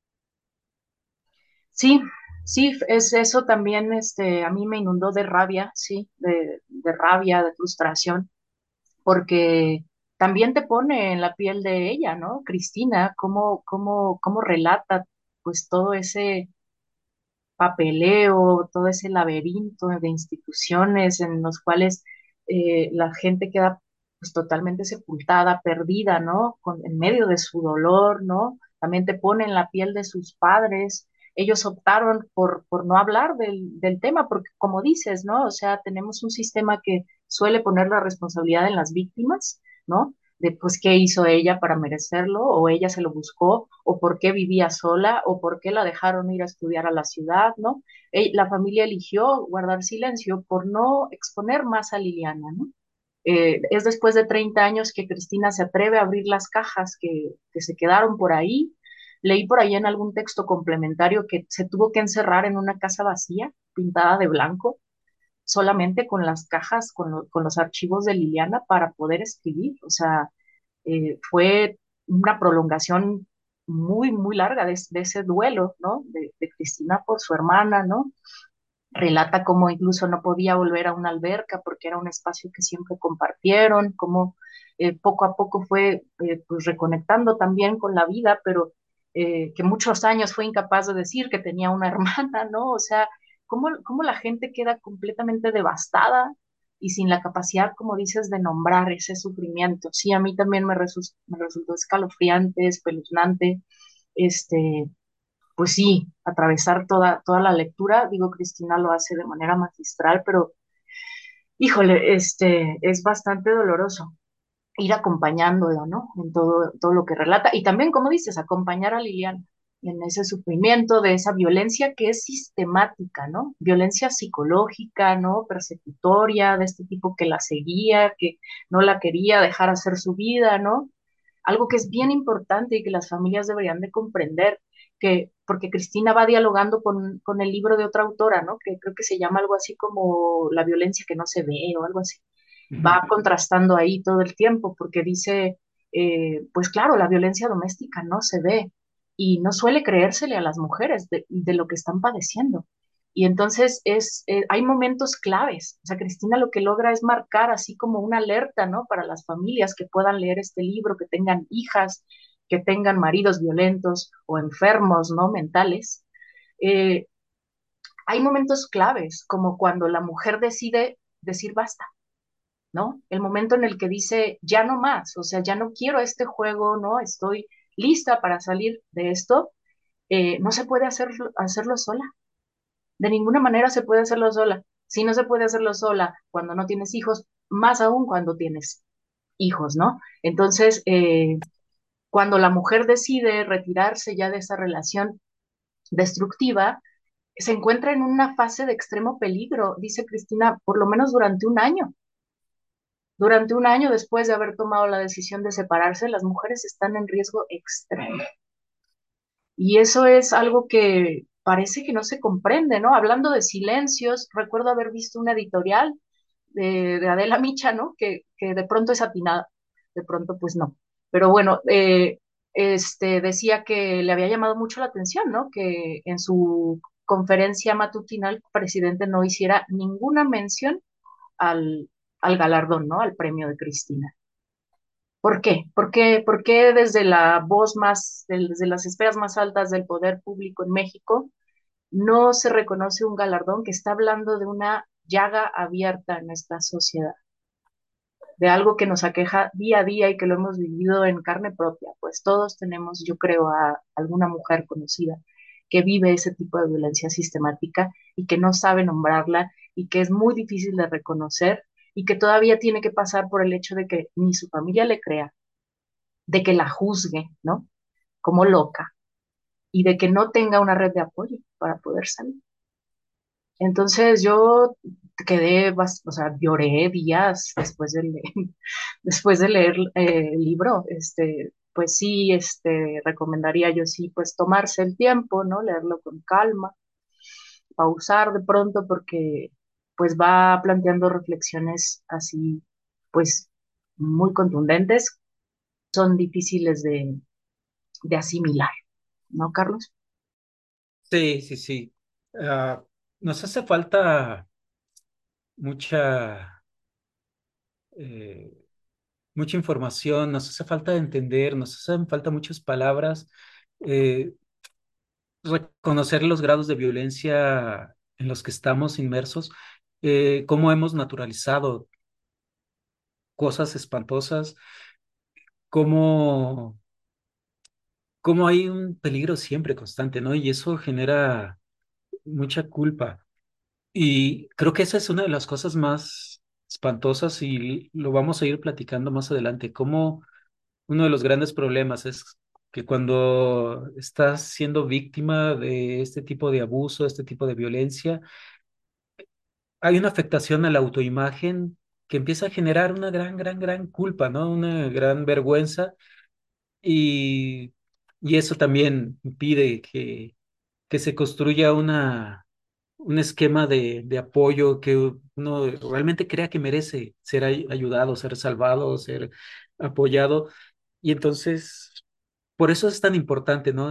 Sí, sí, es eso también, a mí me inundó de rabia, sí, de rabia, de frustración, porque también te pone en la piel de ella, ¿no? Cristina, cómo relata pues todo ese papeleo, todo ese laberinto de instituciones en los cuales la gente queda pues totalmente sepultada, perdida, ¿no? En medio de su dolor, ¿no? También te pone en la piel de sus padres. Ellos optaron por no hablar del tema, porque como dices, ¿no? O sea, tenemos un sistema que suele poner la responsabilidad en las víctimas, ¿no? De pues qué hizo ella para merecerlo, o ella se lo buscó, o por qué vivía sola, o por qué la dejaron ir a estudiar a la ciudad, ¿no? La familia eligió guardar silencio por no exponer más a Liliana, ¿no? Es después de 30 años que Cristina se atreve a abrir las cajas que se quedaron por ahí. Leí por ahí en algún texto complementario que se tuvo que encerrar en una casa vacía, pintada de blanco, solamente con las cajas, con los archivos de Liliana para poder escribir. O sea, fue una prolongación muy, muy larga de ese duelo, ¿no? De Cristina por su hermana, ¿no? Relata cómo incluso no podía volver a una alberca porque era un espacio que siempre compartieron, cómo poco a poco fue pues reconectando también con la vida, pero que muchos años fue incapaz de decir que tenía una hermana, ¿no? O sea, cómo la gente queda completamente devastada y sin la capacidad, como dices, de nombrar ese sufrimiento. Sí, a mí también me resultó escalofriante, espeluznante, este, pues sí, atravesar toda la lectura. Digo, Cristina lo hace de manera magistral, pero híjole, es bastante doloroso ir acompañándola, ¿no? En todo lo que relata. Y también, como dices, acompañar a Liliana en ese sufrimiento de esa violencia que es sistemática, ¿no? Violencia psicológica, ¿no? Persecutoria, de este tipo que la seguía, que no la quería dejar hacer su vida, ¿no? Algo que es bien importante y que las familias deberían de comprender, que, porque Cristina va dialogando con el libro de otra autora, ¿no? Que creo que se llama algo así como La violencia que no se ve o algo así. Va Ujú. contrastando ahí todo el tiempo, porque dice, pues claro, la violencia doméstica no se ve y no suele creérsele a las mujeres de lo que están padeciendo. Y entonces hay momentos claves. O sea, Cristina lo que logra es marcar así como una alerta, ¿no? Para las familias que puedan leer este libro, que tengan hijas, que tengan maridos violentos o enfermos, ¿no? Mentales. Eh, Hay momentos claves, como cuando la mujer decide decir basta, ¿no? El momento en el que dice, ya no más, o sea, ya no quiero este juego, ¿no? Estoy lista para salir de esto. No se puede hacerlo sola, de ninguna manera se puede hacerlo sola. Si no se puede hacerlo sola cuando no tienes hijos, más aún cuando tienes hijos, ¿no? Entonces, cuando la mujer decide retirarse ya de esa relación destructiva, se encuentra en una fase de extremo peligro, dice Cristina, por lo menos durante un año. Durante un año después de haber tomado la decisión de separarse, las mujeres están en riesgo extremo. Y eso es algo que parece que no se comprende, ¿no? Hablando de silencios, recuerdo haber visto una editorial de Adela Micha, ¿no? Que de pronto es atinada, de pronto pues no. Pero bueno, decía que le había llamado mucho la atención, ¿no? Que en su conferencia matutina el presidente no hiciera ninguna mención al, al galardón, ¿no? Al premio de Cristina. ¿Por qué? ¿Por qué desde la voz más, desde las esferas más altas del poder público en México no se reconoce un galardón que está hablando de una llaga abierta en esta sociedad, de algo que nos aqueja día a día y que lo hemos vivido en carne propia? Pues todos tenemos, yo creo, a alguna mujer conocida que vive ese tipo de violencia sistemática y que no sabe nombrarla y que es muy difícil de reconocer y que todavía tiene que pasar por el hecho de que ni su familia le crea, de que la juzgue, ¿no? Como loca y de que no tenga una red de apoyo para poder salir. Entonces yo quedé, o sea, lloré días después de leer, después de leer el libro. Pues sí, recomendaría yo sí, pues tomarse el tiempo, ¿no? Leerlo con calma, pausar de pronto porque pues va planteando reflexiones así, pues muy contundentes, son difíciles de asimilar, ¿no, Carlos? Sí, sí, sí. Ah, nos hace falta mucha, eh, mucha información, nos hace falta entender, nos hacen falta muchas palabras, eh, reconocer los grados de violencia en los que estamos inmersos, cómo hemos naturalizado cosas espantosas, cómo, cómo hay un peligro siempre constante, ¿no? Y eso genera mucha culpa. Y creo que esa es una de las cosas más espantosas y lo vamos a ir platicando más adelante, cómo uno de los grandes problemas es que cuando estás siendo víctima de este tipo de abuso, este tipo de violencia, hay una afectación a la autoimagen que empieza a generar una gran, gran, gran culpa, ¿no? Una gran vergüenza y, y eso también impide que se construya un esquema de apoyo que uno realmente crea que merece ser ayudado, ser salvado, ser apoyado. Y entonces, por eso es tan importante, ¿no?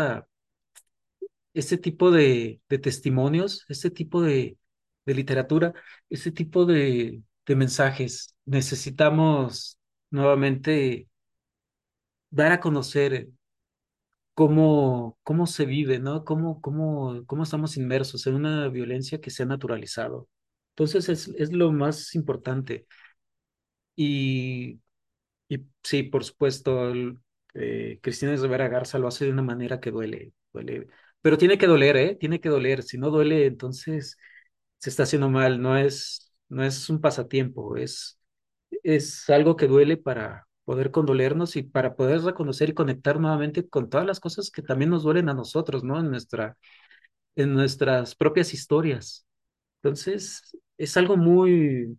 Este tipo de testimonios, este tipo de literatura, este tipo de mensajes. Necesitamos nuevamente dar a conocer cómo se vive, ¿no? Cómo estamos inmersos en una violencia que se ha naturalizado. Entonces es lo más importante. Y, y sí, por supuesto, Cristina Rivera Garza lo hace de una manera que duele, duele. Pero tiene que doler, ¿eh? Tiene que doler. Si no duele, entonces se está haciendo mal. No es un pasatiempo, es algo que duele para poder condolernos y para poder reconocer y conectar nuevamente con todas las cosas que también nos duelen a nosotros, ¿no? En nuestras propias historias. Entonces, es algo muy,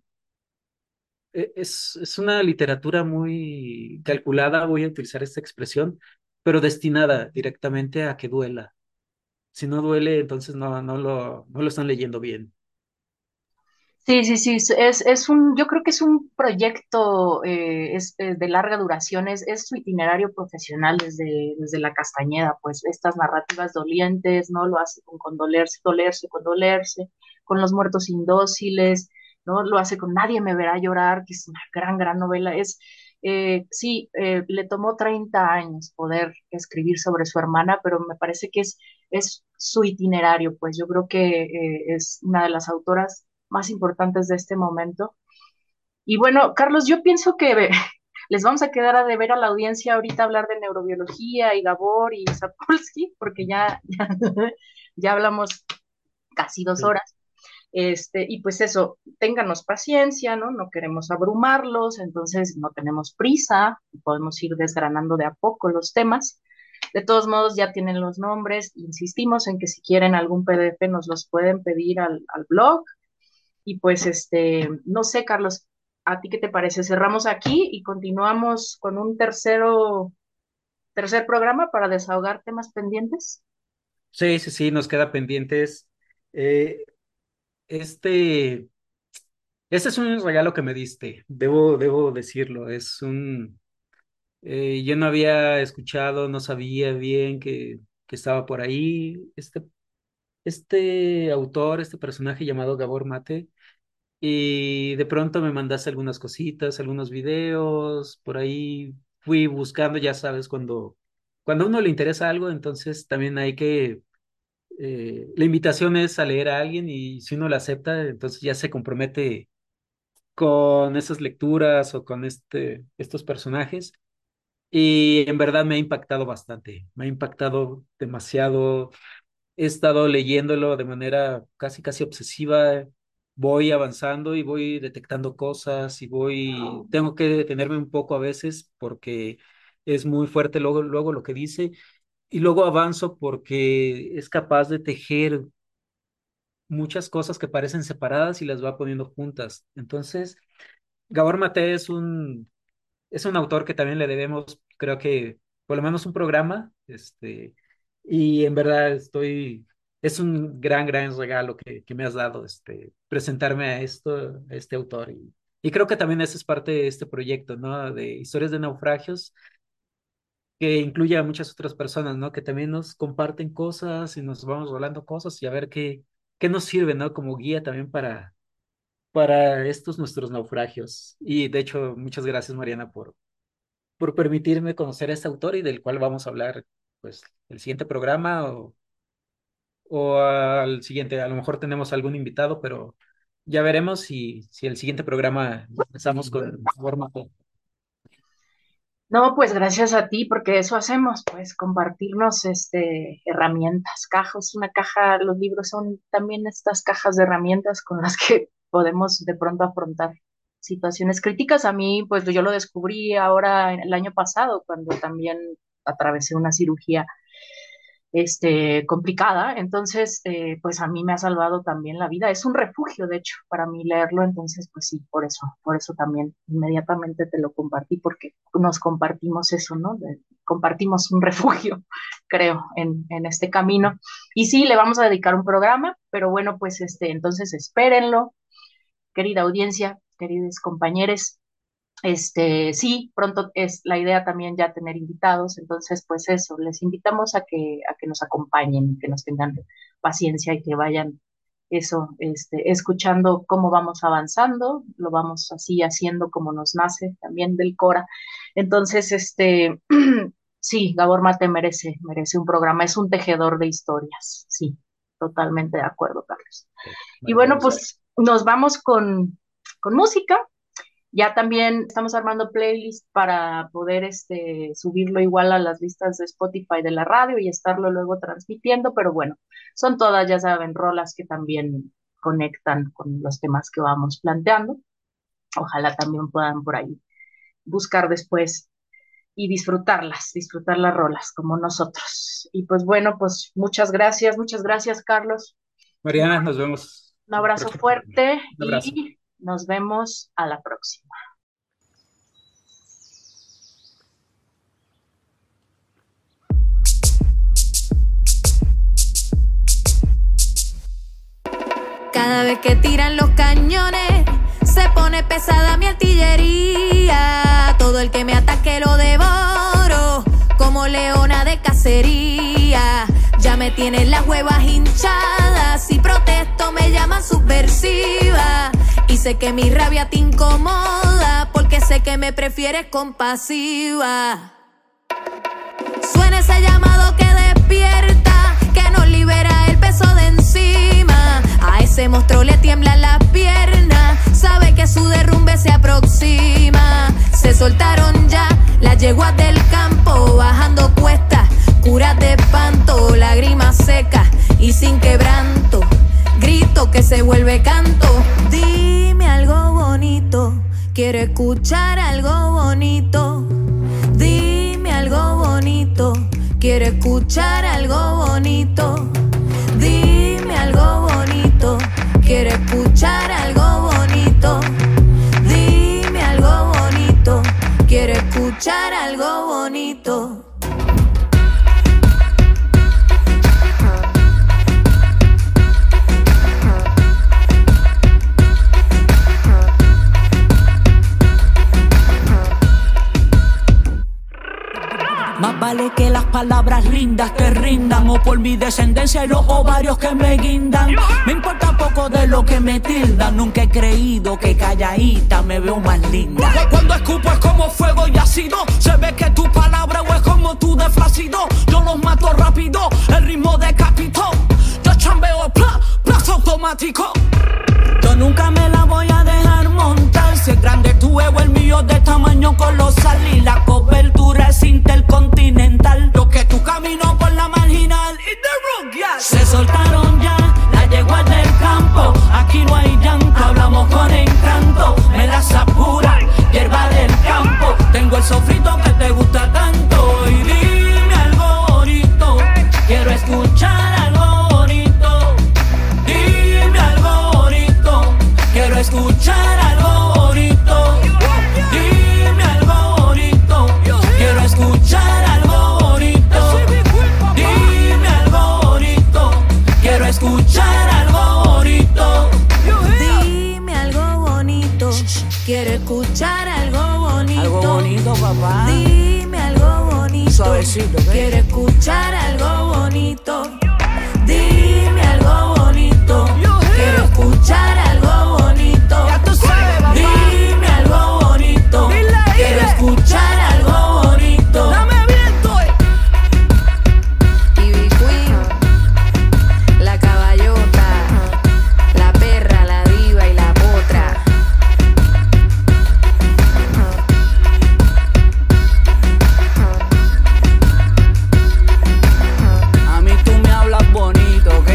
es una literatura muy calculada, voy a utilizar esta expresión, pero destinada directamente a que duela. Si no duele, entonces no lo están leyendo bien. Sí, sí, sí, yo creo que es un proyecto de larga duración, es su itinerario profesional desde la Castañeda, pues estas narrativas dolientes, ¿no? Lo hace con dolerse, dolerse, con dolerse, con Los muertos indóciles, ¿no? Lo hace con Nadie me verá llorar, que es una gran, gran novela. Sí, le tomó 30 años poder escribir sobre su hermana, pero me parece que es su itinerario, pues yo creo que es una de las autoras más importantes de este momento. Y bueno, Carlos, yo pienso que les vamos a quedar a deber a la audiencia ahorita hablar de neurobiología y Gabor y Sapolsky, porque ya hablamos casi 2 horas. Y pues eso, ténganos paciencia, ¿no? No queremos abrumarlos, entonces no tenemos prisa, podemos ir desgranando de a poco los temas. De todos modos, ya tienen los nombres, insistimos en que si quieren algún PDF nos los pueden pedir al blog. Y pues, no sé, Carlos, ¿a ti qué te parece? Cerramos aquí y continuamos con un tercer programa para desahogar temas pendientes. Sí, sí, sí, nos queda pendientes. Eh, este, este es un regalo que me diste, debo decirlo. Yo no había escuchado, no sabía bien que estaba por ahí este autor, este personaje llamado Gabor Mate, y de pronto me mandaste algunas cositas, algunos videos, por ahí fui buscando, ya sabes, cuando a uno le interesa algo, entonces también la invitación es a leer a alguien y si uno la acepta, entonces ya se compromete con esas lecturas o con estos personajes. Y en verdad me ha impactado bastante, me ha impactado demasiado. He estado leyéndolo de manera casi, casi obsesiva. Voy avanzando y voy detectando cosas tengo que detenerme un poco a veces porque es muy fuerte luego lo que dice y luego avanzo porque es capaz de tejer muchas cosas que parecen separadas y las va poniendo juntas. Entonces, Gabor Mate es un autor que también le debemos, creo que, por lo menos un programa, y en verdad es un gran regalo que me has dado, presentarme a este autor, y creo que también esa es parte de este proyecto, ¿no? De historias de naufragios, que incluye a muchas otras personas, ¿no? Que también nos comparten cosas y nos vamos rolando cosas y a ver qué nos sirve, ¿no? Como guía también para estos nuestros naufragios. Y de hecho, muchas gracias, Mariana, por permitirme conocer a este autor y del cual vamos a hablar, pues, el siguiente programa o al siguiente. A lo mejor tenemos algún invitado, pero ya veremos si el siguiente programa empezamos con formato. No, pues gracias a ti, porque eso hacemos, pues compartirnos herramientas, cajas, una caja, los libros son también estas cajas de herramientas con las que podemos de pronto afrontar situaciones críticas. A mí, pues yo lo descubrí ahora el año pasado, cuando también atravesé una cirugía complicada. Entonces, pues a mí me ha salvado también la vida. Es un refugio, de hecho, para mí leerlo. Entonces, pues sí, por eso también inmediatamente te lo compartí, porque nos compartimos eso, ¿no? Compartimos un refugio, creo, en este camino. Y sí, le vamos a dedicar un programa, pero bueno, pues entonces espérenlo, querida audiencia, queridos compañeros. Sí, pronto es la idea también ya tener invitados, entonces pues eso, les invitamos a que nos acompañen, que nos tengan paciencia y que vayan eso, escuchando cómo vamos avanzando, lo vamos así haciendo como nos nace también del Cora. Entonces, Sí, Gabor Mate merece un programa, es un tejedor de historias, sí, totalmente de acuerdo, Carlos. Y bueno, pues nos vamos con música. Ya también estamos armando playlist para poder subirlo igual a las listas de Spotify de la radio y estarlo luego transmitiendo, pero bueno, son todas, ya saben, rolas que también conectan con los temas que vamos planteando. Ojalá también puedan por ahí buscar después y disfrutar las rolas como nosotros. Y pues bueno, pues muchas gracias, Carlos. Mariana, nos vemos. Un abrazo fuerte Un abrazo. y nos vemos a la próxima. Cada vez que tiran los cañones, se pone pesada mi artillería. Todo el que me ataque lo devoro, como leona de cacería. Ya me tienen las huevas hinchadas, si protesto me llaman subversiva. Y sé que mi rabia te incomoda, porque sé que me prefieres compasiva. Suena ese llamado que despierta, que nos libera el peso de encima. A ese monstruo le tiemblan las piernas, sabe que su derrumbe se aproxima. Se soltaron ya las yeguas del campo, bajando cuestas, curas de espanto, lágrimas secas y sin quebranto. Grito que se vuelve canto. Dime algo bonito, quiero escuchar algo bonito. Dime algo bonito, quiero escuchar algo bonito. Dime algo bonito, quiero escuchar algo bonito. Dime algo bonito, quiero escuchar algo bonito. Más vale que las palabras lindas te rindan, o por mi descendencia y los ovarios que me guindan. Me importa poco de lo que me tildan, nunca he creído que calladita me veo más linda. Cuando escupo es como fuego y ácido, se ve que tu palabra o es como tu de flácido. Yo los mato rápido, el ritmo decapitó. Yo chambeo plazo automático. Yo nunca me la voy a dejar montar. Si es grande tu ego, el mío de tamaño colosal. Y la cobertura es intercontinental. Lo que tú camino por la marginal y the rock, yeah. Se soltaron ya las yeguas del campo. Aquí no hay llanto, hablamos con encanto. Me las apura, hierba del campo. Tengo el sofrito que te gusta tanto. Y dime algo bonito, quiero escuchar algo bonito. Dime algo bonito, quiero escuchar algo bonito. Dime algo bonito, quiero escuchar algo bonito. Dime algo bonito, quiero escuchar algo bonito. Dime algo bonito, quiero escuchar algo bonito. Algo bonito, papá. Dime algo bonito, Suavecito, ¿eh? quiero escuchar algo bonito. Dime algo bonito, quiero escuchar algo bonito. Ya tú sabes, papá. Dime algo bonito, quiero escuchar algo bonito. Dame viento, TV Queen, la caballota, la perra, la diva y la potra. A mí tú me hablas bonito, ¿ok?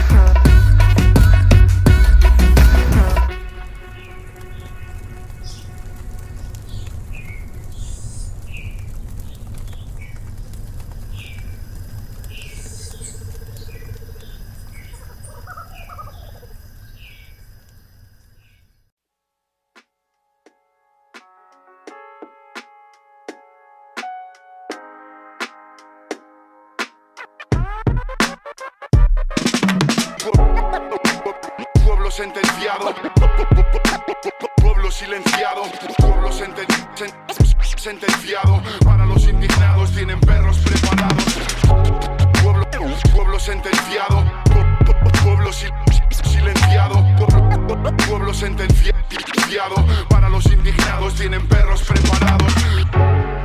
Pueblo sentenciado, pueblo silenciado, pueblo sentenciado. Para los indignados tienen perros preparados. Pueblo sentenciado, pueblo silenciado, pueblo sentenciado. Para los indignados tienen perros preparados. Si supiera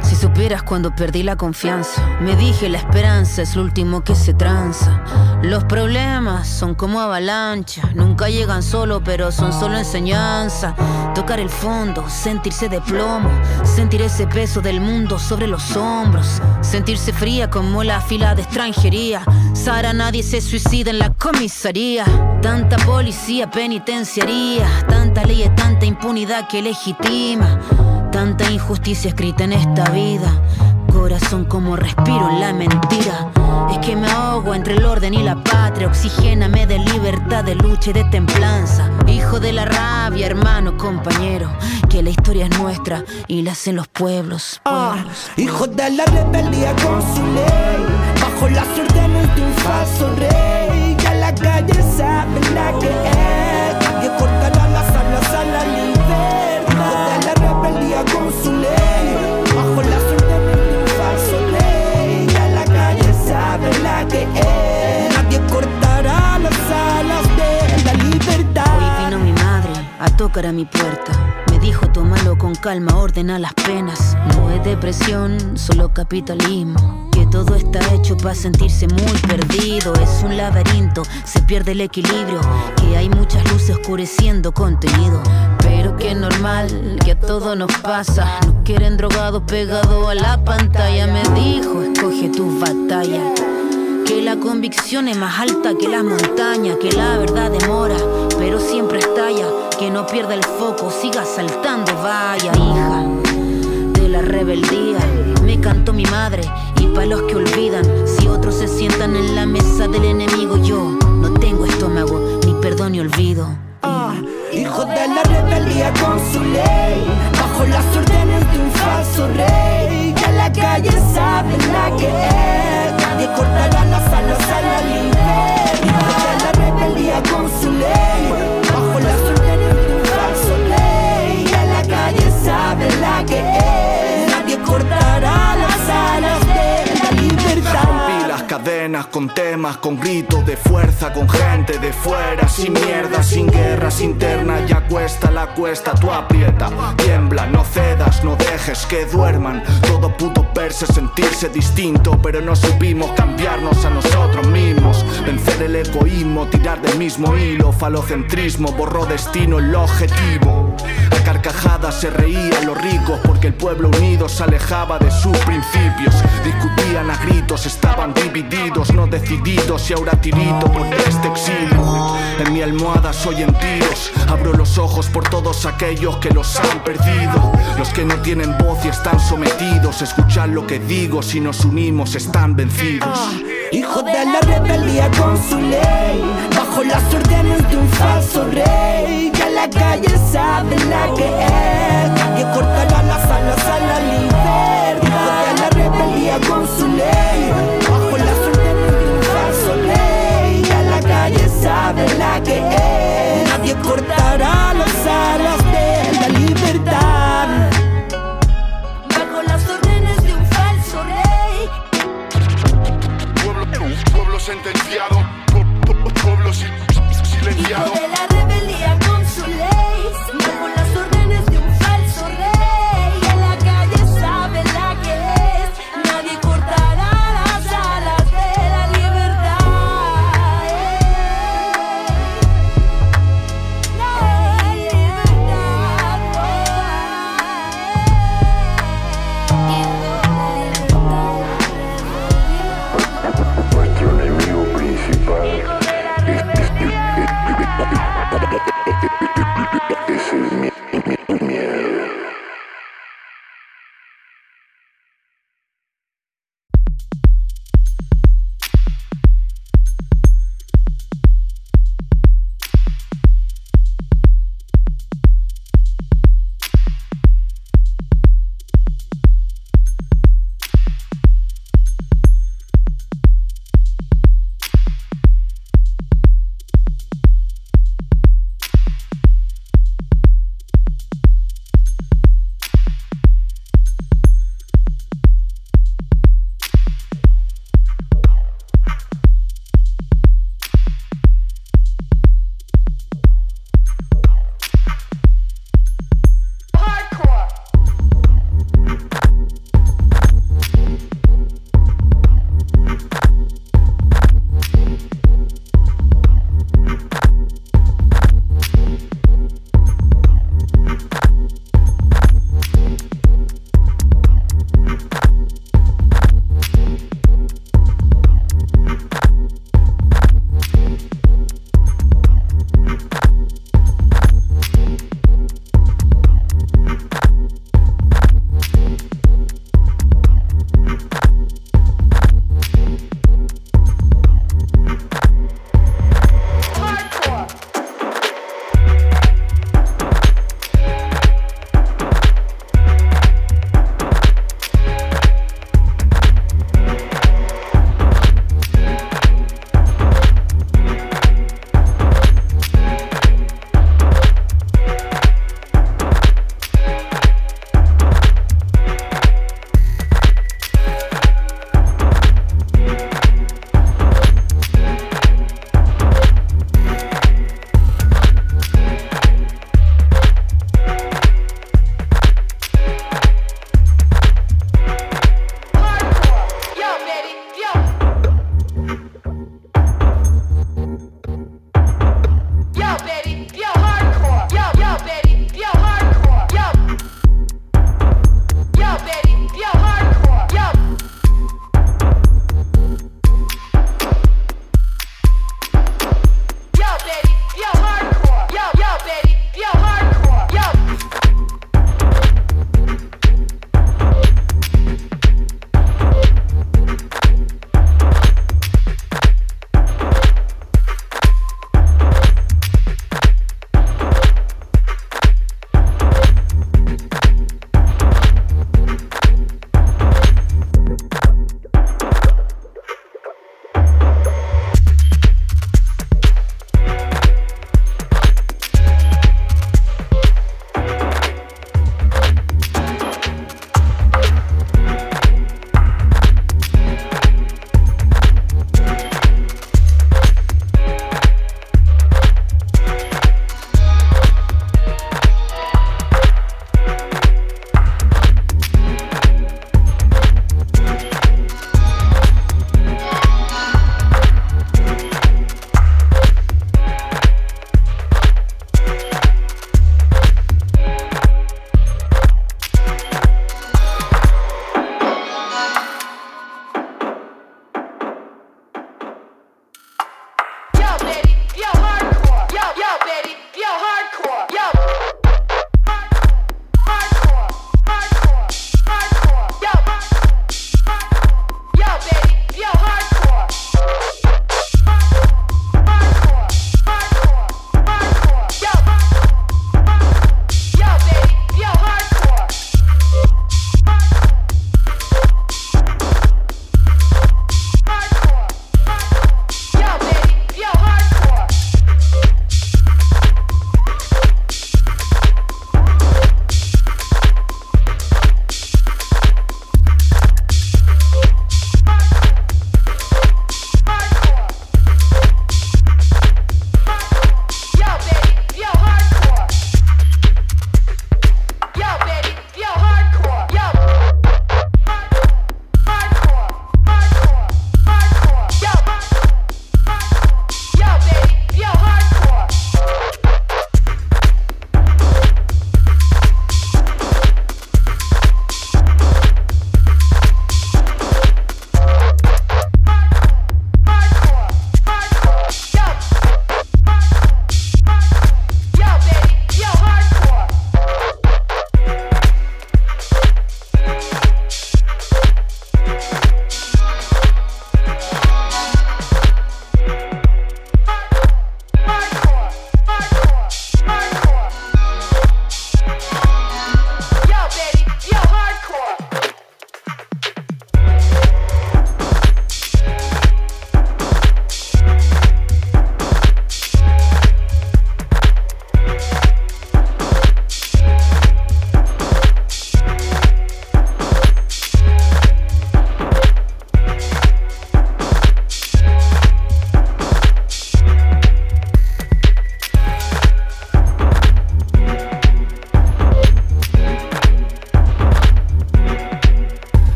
primeras cuando perdí la confianza. Me dije la esperanza es lo último que se tranza. Los problemas son como avalanchas, nunca llegan solo pero son solo enseñanza. Tocar el fondo, sentirse de plomo, sentir ese peso del mundo sobre los hombros, sentirse fría como la fila de extranjería. Sara, nadie se suicida en la comisaría. Tanta policía penitenciaría, tanta ley y tanta impunidad que legitima, tanta injusticia escrita en esta vida. Corazón como respiro en la mentira. Es que me ahogo entre el orden y la patria. Oxigéname de libertad, de lucha y de templanza. Hijo de la rabia, hermano, compañero, que la historia es nuestra y la hacen los pueblos. Hijo de la rebeldía con su ley, bajo las órdenes de un falso rey. Ya la calle sabe la que es, nadie cortará las alas a la libertad. Hijo de la rebeldía con su ley, bajo las órdenes de un falso rey. Ya la calle sabe la que es, nadie cortará las alas de la libertad. Hoy vino mi madre a tocar a mi puerta. Me dijo tómalo con calma, ordena las penas. No es depresión, solo capitalismo. Que todo está hecho para sentirse muy perdido. Es un laberinto, se pierde el equilibrio. Que hay muchas luces oscureciendo contenido. Pero que es normal, que a todo nos pasa. Nos quieren drogados pegados a la pantalla. Me dijo, escoge tus batallas. Que la convicción es más alta que las montañas. Que la verdad demora, pero siempre estalla. Que no pierda el foco, siga saltando. Vaya hija de la rebeldía, me cantó mi madre. Y pa' los que olvidan, si otros se sientan en la mesa del enemigo, yo no tengo estómago, ni perdón ni olvido. Hijo de la rebeldía con su ley, bajo las órdenes de un falso rey. Ya la calle sabe la que es, nadie cortará las alas a la libertad. Hijo de la rebeldía con su ley, bajo las órdenes de un falso rey. Ya la calle sabe la que es, nadie cortará las alas de la libertad. Rompí las cadenas con temas, con gritos de fuerza, con gente de fuera, sin mierda, sin guerras internas. Ya cuesta la cuesta, tú aprieta, tiembla, no cedas, no dejes que duerman. Todo pudo verse, sentirse distinto, pero no supimos cambiarnos a nosotros mismos. Vencer el egoísmo, tirar del mismo hilo. Falocentrismo borró destino el objetivo. A carcajadas se reían los ricos porque el pueblo unido se alejaba de sus principios. Discutían a gritos, estaban divididos, no decididos, y ahora tirito por este exilio. En mi almohada soy en tiros, abro los ojos por todos aquellos que los han perdido. Los que no tienen voz y están sometidos. Escuchad lo que digo, si nos unimos están vencidos. Hijo de la rebeldía con su ley, bajo las órdenes de un falso rey. Ya la calle sabe la que es, nadie cortará las alas a la libertad. Hijo de la rebeldía con su ley, bajo las órdenes de un falso rey. Ya la calle sabe la que es, nadie cortará las alas de la libertad. Bajo las órdenes de un falso rey. Pueblo sentenciado, pueblo silenciado. Hijo de la rebeldía con su ley, bajo las órdenes de un falso rey.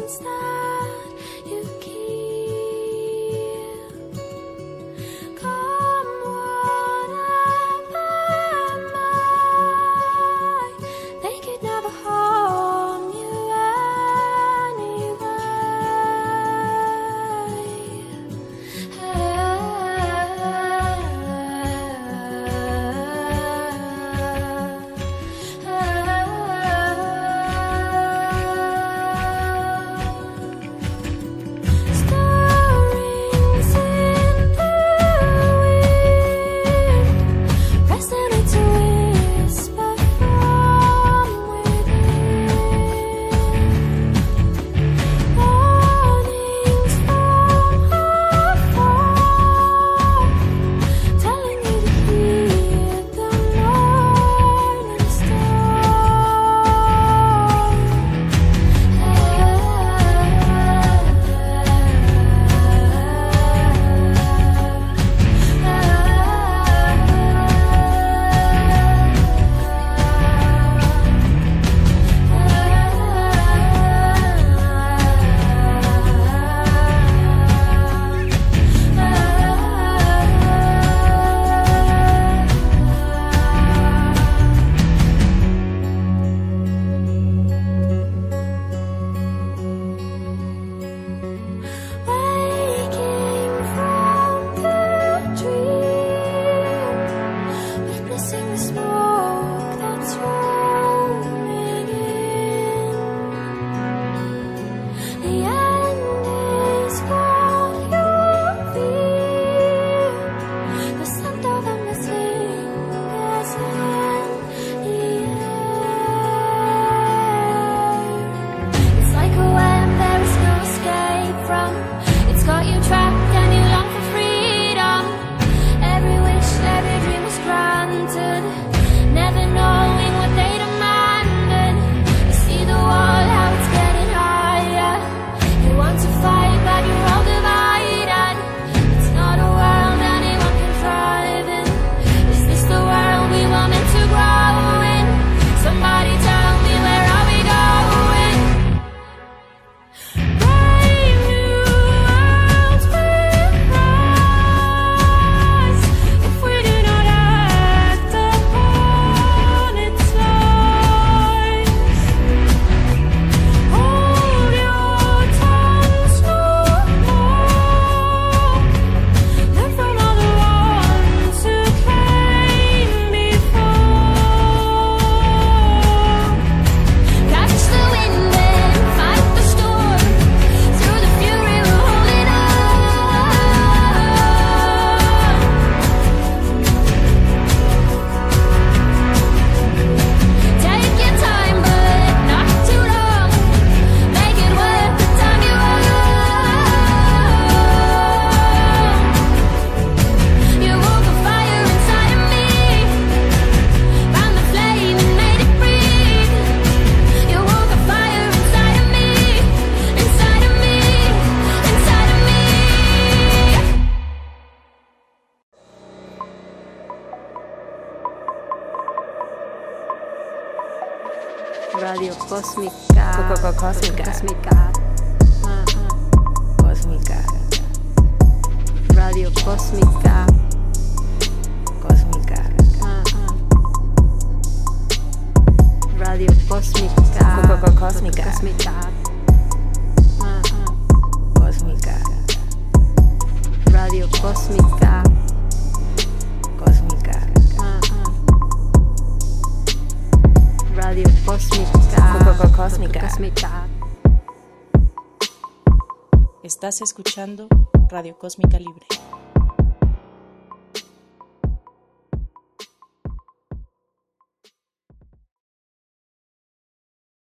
promise that you keep. Come whatever might, they could never harm you Radio Cósmica. Cósmica. Cósmica. Radio Cósmica. Cósmica. Radio Cósmica. Cósmica. Cósmica. Radio Cósmica. Cósmica. Radio Cósmica. Cósmica. Estás escuchando Radio Cósmica Libre.